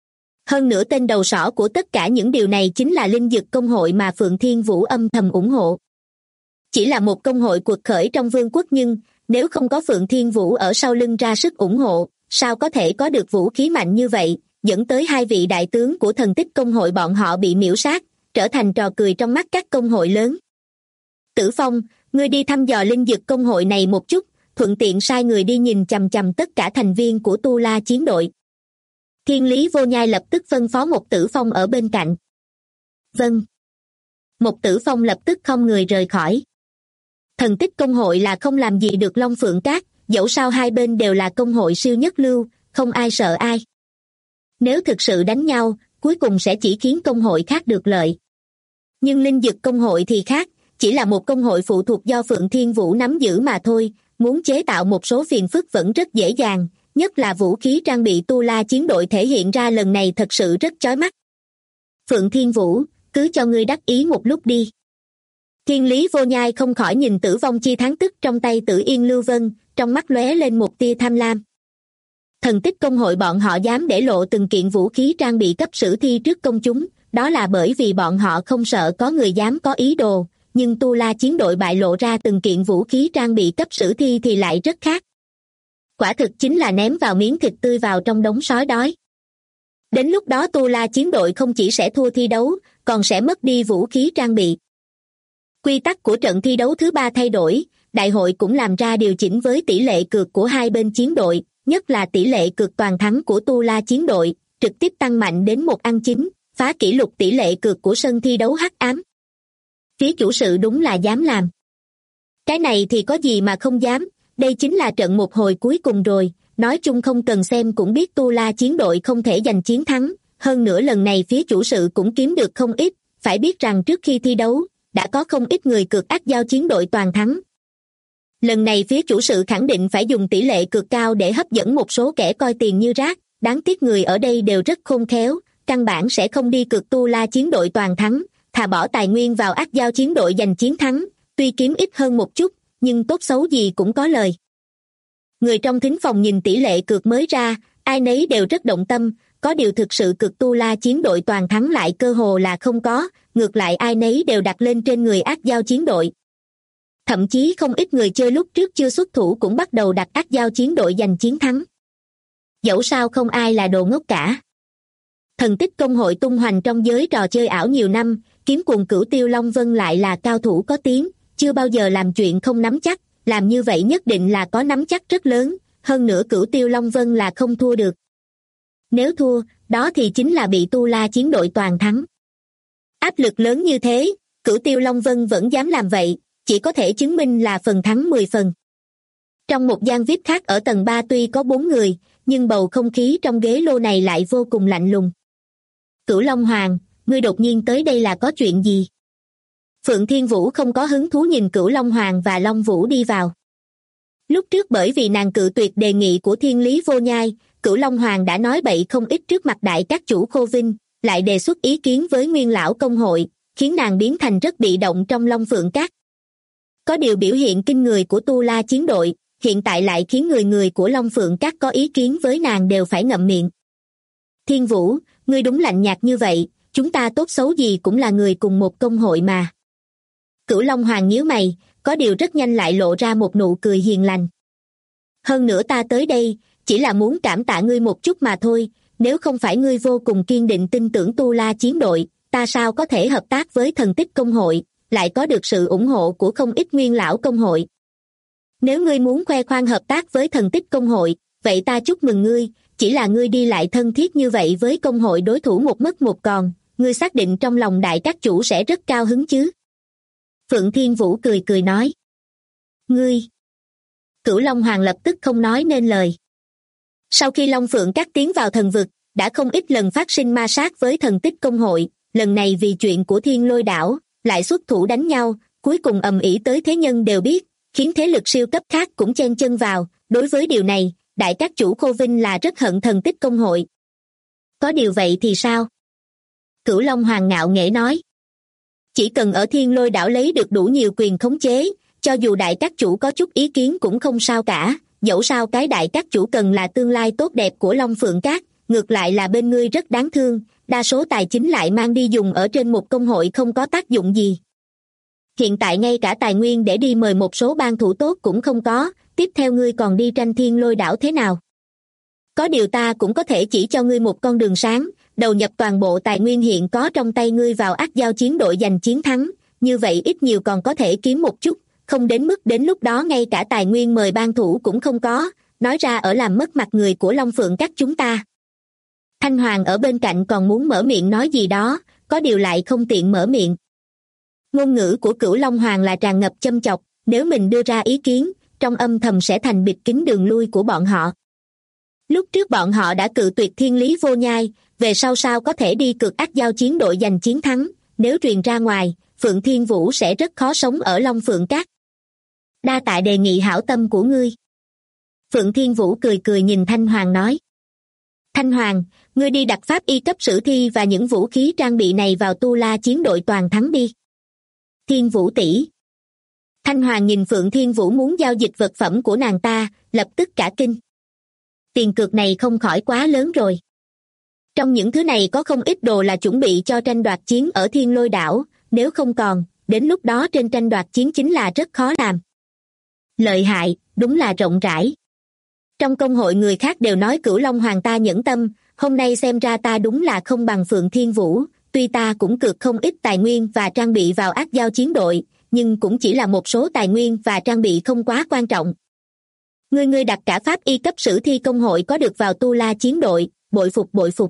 Hơn nữa tên đầu sỏ của tất cả những điều này chính là Linh Dực Công hội mà Phượng Thiên Vũ âm thầm ủng hộ. Chỉ là một công hội cuộc khởi trong vương quốc nhưng, nếu không có Phượng Thiên Vũ ở sau lưng ra sức ủng hộ, sao có thể có được vũ khí mạnh như vậy, dẫn tới 2 vị đại tướng của Thần Tích Công hội bọn họ bị miễu sát, trở thành trò cười trong mắt các công hội lớn. Tử Phong, ngươi đi thăm dò Linh Dực Công hội này một chút, thuận tiện sai người đi nhìn chằm chằm tất cả thành viên của Tu La chiến đội. Thiên Lý Vô Nhai lập tức phân phó Một Tử Phong ở bên cạnh. Vâng. Một Tử Phong lập tức không người rời khỏi. Thần Tích Công hội là không làm gì được Long Phượng Các, dẫu sao hai bên đều là công hội siêu nhất lưu, không ai sợ ai. Nếu thực sự đánh nhau, cuối cùng sẽ chỉ khiến công hội khác được lợi. Nhưng Linh Dực Công hội thì khác, chỉ là một công hội phụ thuộc do Phượng Thiên Vũ nắm giữ mà thôi, muốn chế tạo một số phiền phức vẫn rất dễ dàng, nhất là vũ khí trang bị Tu La chiến đội thể hiện ra lần này thật sự rất chói mắt. Phượng Thiên Vũ, cứ cho ngươi đắc ý một lúc đi. Thiên Lý Vô Nhai không khỏi nhìn Tử Vong Chi Thắng Tức trong tay Tử Yên Lưu Vân, trong mắt lóe lên một tia tham lam. Thần Tích Công hội bọn họ dám để lộ từng kiện vũ khí trang bị cấp sử thi trước công chúng, đó là bởi vì bọn họ không sợ có người dám có ý đồ, nhưng Tu La chiến đội bại lộ ra từng kiện vũ khí trang bị cấp sử thi thì lại rất khác. Quả thực chính là ném vào miếng thịt tươi vào trong đống sói đói. Đến lúc đó Tu La chiến đội không chỉ sẽ thua thi đấu, còn sẽ mất đi vũ khí trang bị. Quy tắc của trận thi đấu thứ 3 thay đổi, đại hội cũng làm ra điều chỉnh với tỷ lệ cược của hai bên chiến đội, nhất là tỷ lệ cược toàn thắng của Tu La chiến đội, trực tiếp tăng mạnh đến 1/9, phá kỷ lục tỷ lệ cược của sân thi đấu hắc ám. Phía chủ sự đúng là dám làm. Cái này thì có gì mà không dám, đây chính là trận một hồi cuối cùng rồi, nói chung không cần xem cũng biết Tu La chiến đội không thể giành chiến thắng, hơn nữa lần này phía chủ sự cũng kiếm được không ít, phải biết rằng trước khi thi đấu, đã có không ít người cược Ác Giao chiến đội toàn thắng. Lần này phía chủ sự khẳng định phải dùng tỷ lệ cược cao để hấp dẫn một số kẻ coi tiền như rác, đáng tiếc người ở đây đều rất khôn khéo, căn bản sẽ không đi cược Tu La chiến đội toàn thắng, thà bỏ tài nguyên vào Ác Giao chiến đội giành chiến thắng, tuy kiếm ít hơn một chút, nhưng tốt xấu gì cũng có lời. Người trong thính phòng nhìn tỷ lệ cược mới ra, ai nấy đều rất động tâm, có điều thực sự cược Tu La chiến đội toàn thắng lại cơ hồ là không có, ngược lại ai nấy đều đặt lên trên người Ác Giao chiến đội. Thậm chí không ít người chơi lúc trước chưa xuất thủ cũng bắt đầu đặt Ác Giao chiến đội giành chiến thắng. Dẫu sao không ai là đồ ngốc cả. Thần Tích Công hội tung hoành trong giới trò chơi ảo nhiều năm, kiếm cuồng Cửu Tiêu Long Vân lại là cao thủ có tiếng, chưa bao giờ làm chuyện không nắm chắc, làm như vậy nhất định là có nắm chắc rất lớn, hơn nữa Cửu Tiêu Long Vân là không thua được. Nếu thua, đó thì chính là bị Tu La chiến đội toàn thắng. Áp lực lớn như thế, Cửu Tiêu Long Vân vẫn dám làm vậy, chỉ có thể chứng minh là phần thắng 10 phần. Trong một gian VIP khác ở tầng 3 tuy có 4 người, nhưng bầu không khí trong ghế lô này lại vô cùng lạnh lùng. Cửu Long Hoàng, ngươi đột nhiên tới đây là có chuyện gì? Phượng Thiên Vũ không có hứng thú nhìn Cửu Long Hoàng và Long Vũ đi vào. Lúc trước bởi vì nàng cự tuyệt đề nghị của Thiên Lý Vô Nhai, Cửu Long Hoàng đã nói bậy không ít trước mặt đại các chủ Khô Vinh, lại đề xuất ý kiến với Nguyên lão công hội, khiến nàng biến thành rất bị động trong Long Phượng Các. Có điều biểu hiện kinh người của Tu La chiến đội, hiện tại lại khiến người của Long Phượng Các có ý kiến với nàng đều phải ngậm miệng. Thiên Vũ, ngươi đúng lạnh nhạt như vậy, chúng ta tốt xấu gì cũng là người cùng một công hội mà. Cửu Long Hoàng nhíu mày, có điều rất nhanh lại lộ ra một nụ cười hiền lành. Hơn nữa ta tới đây, chỉ là muốn cảm tạ ngươi một chút mà thôi, nếu không phải ngươi vô cùng kiên định tin tưởng Tu La chiến đội, ta sao có thể hợp tác với Thần Tích công hội, lại có được sự ủng hộ của không ít nguyên lão công hội. Nếu ngươi muốn khoe khoang hợp tác với Thần Tích công hội, vậy ta chúc mừng ngươi, chỉ là ngươi đi lại thân thiết như vậy với công hội đối thủ một mất một còn, ngươi xác định trong lòng đại các chủ sẽ rất cao hứng chứ. Phượng Thiên Vũ cười cười nói. Ngươi. Cửu Long Hoàng lập tức không nói nên lời. Sau khi Long Phượng Các tiến vào thần vực, đã không ít lần phát sinh ma sát với Thần Tích công hội, lần này vì chuyện của Thiên Lôi đảo, lại xuất thủ đánh nhau, cuối cùng ầm ĩ tới thế nhân đều biết, khiến thế lực siêu cấp khác cũng chen chân vào. Đối với điều này, đại các chủ Khô Vinh là rất hận Thần Tích công hội. Có điều vậy thì sao? Cửu Long Hoàng ngạo nghễ nói. Chỉ cần ở Thiên Lôi đảo lấy được đủ nhiều quyền khống chế, cho dù đại các chủ có chút ý kiến cũng không sao cả, dẫu sao cái đại các chủ cần là tương lai tốt đẹp của Long Phượng Các, ngược lại là bên ngươi rất đáng thương, đa số tài chính lại mang đi dùng ở trên một công hội không có tác dụng gì. Hiện tại ngay cả tài nguyên để đi mời một số ban thủ tốt cũng không có, tiếp theo ngươi còn đi tranh Thiên Lôi đảo thế nào? Có điều ta cũng có thể chỉ cho ngươi một con đường sáng, đầu nhập toàn bộ tài nguyên hiện có trong tay ngươi vào ác giao chiến đội giành chiến thắng, như vậy ít nhiều còn có thể kiếm một chút, không đến mức đến lúc đó ngay cả tài nguyên mời ban thủ cũng không có, nói ra ở làm mất mặt người của Long Phượng Các chúng ta. Thanh Hoàng ở bên cạnh còn muốn mở miệng nói gì đó, có điều lại không tiện mở miệng. Ngôn ngữ của Cửu Long Hoàng là tràn ngập châm chọc, nếu mình đưa ra ý kiến, trong âm thầm sẽ thành bịt kín đường lui của bọn họ. Lúc trước bọn họ đã cự tuyệt Thiên Lý Vô Nhai, về sau sao có thể đi cược ác giao chiến đội giành chiến thắng, nếu truyền ra ngoài, Phượng Thiên Vũ sẽ rất khó sống ở Long Phượng Các. Đa tạ đề nghị hảo tâm của ngươi. Phượng Thiên Vũ cười cười nhìn Thanh Hoàng nói. Thanh Hoàng, ngươi đi đặt pháp y cấp sử thi và những vũ khí trang bị này vào Tu La chiến đội toàn thắng đi. Thiên Vũ tỷ. Thanh Hoàng nhìn Phượng Thiên Vũ muốn giao dịch vật phẩm của nàng ta, lập tức cả kinh. Tiền cược này không khỏi quá lớn rồi. Trong những thứ này có không ít đồ là chuẩn bị cho tranh đoạt chiến ở Thiên Lôi đảo, nếu không còn, đến lúc đó trên tranh đoạt chiến chính là rất khó làm. Lợi hại, đúng là rộng rãi. Trong công hội người khác đều nói Cửu Long Hoàng ta nhẫn tâm, hôm nay xem ra ta đúng là không bằng Phượng Thiên Vũ, tuy ta cũng cược không ít tài nguyên và trang bị vào ác giao chiến đội, nhưng cũng chỉ là một số tài nguyên và trang bị không quá quan trọng. Ngươi đặt cả pháp y cấp sử thi công hội có được vào Tu La chiến đội, bội phục bội phục.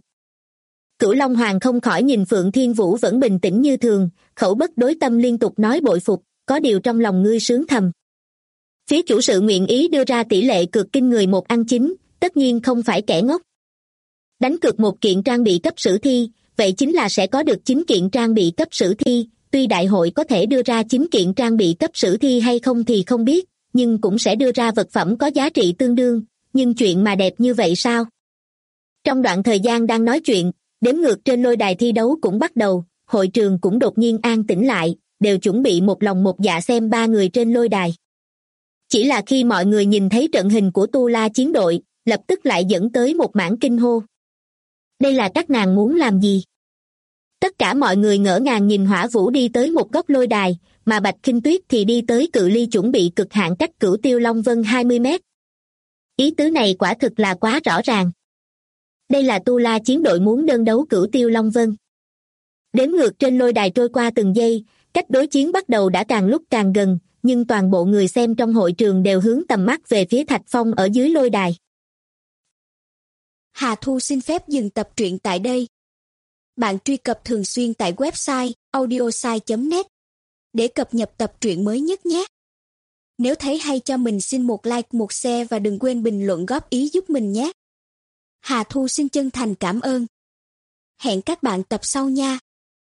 Cửu Long Hoàng không khỏi nhìn Phượng Thiên Vũ vẫn bình tĩnh như thường, khẩu bất đối tâm liên tục nói bội phục, có điều trong lòng ngươi sướng thầm. Phía chủ sự nguyện ý đưa ra tỷ lệ cược kinh người 1:9, tất nhiên không phải kẻ ngốc. Đánh cược một kiện trang bị cấp sử thi, vậy chính là sẽ có được 9 kiện trang bị cấp sử thi, tuy đại hội có thể đưa ra 9 kiện trang bị cấp sử thi hay không thì không biết, nhưng cũng sẽ đưa ra vật phẩm có giá trị tương đương, nhưng chuyện mà đẹp như vậy sao? Trong đoạn thời gian đang nói chuyện, đếm ngược trên lôi đài thi đấu cũng bắt đầu, hội trường cũng đột nhiên an tĩnh lại, đều chuẩn bị một lòng một dạ xem 3 người trên lôi đài. Chỉ là khi mọi người nhìn thấy trận hình của Tu La chiến đội, lập tức lại dẫn tới một mảng kinh hô. Đây là các nàng muốn làm gì? Tất cả mọi người ngỡ ngàng nhìn Hỏa Vũ đi tới một góc lôi đài, mà Bạch Khinh Tuyết thì đi tới cự ly chuẩn bị cực hạn cách Cửu Tiêu Long Vân 20 mét. Ý tứ này quả thực là quá rõ ràng. Đây là Tu La chiến đội muốn đơn đấu Cửu Tiêu Long Vân. Đếm ngược trên lôi đài trôi qua từng giây, cách đối chiến bắt đầu đã càng lúc càng gần, nhưng toàn bộ người xem trong hội trường đều hướng tầm mắt về phía Thạch Phong ở dưới lôi đài. Hà Thu xin phép dừng tập truyện tại đây. Bạn truy cập thường xuyên tại website audiosai.net để cập nhật tập truyện mới nhất nhé. Nếu thấy hay cho mình xin một like, một share và đừng quên bình luận góp ý giúp mình nhé. Hà Thu xin chân thành cảm ơn. Hẹn các bạn tập sau nha.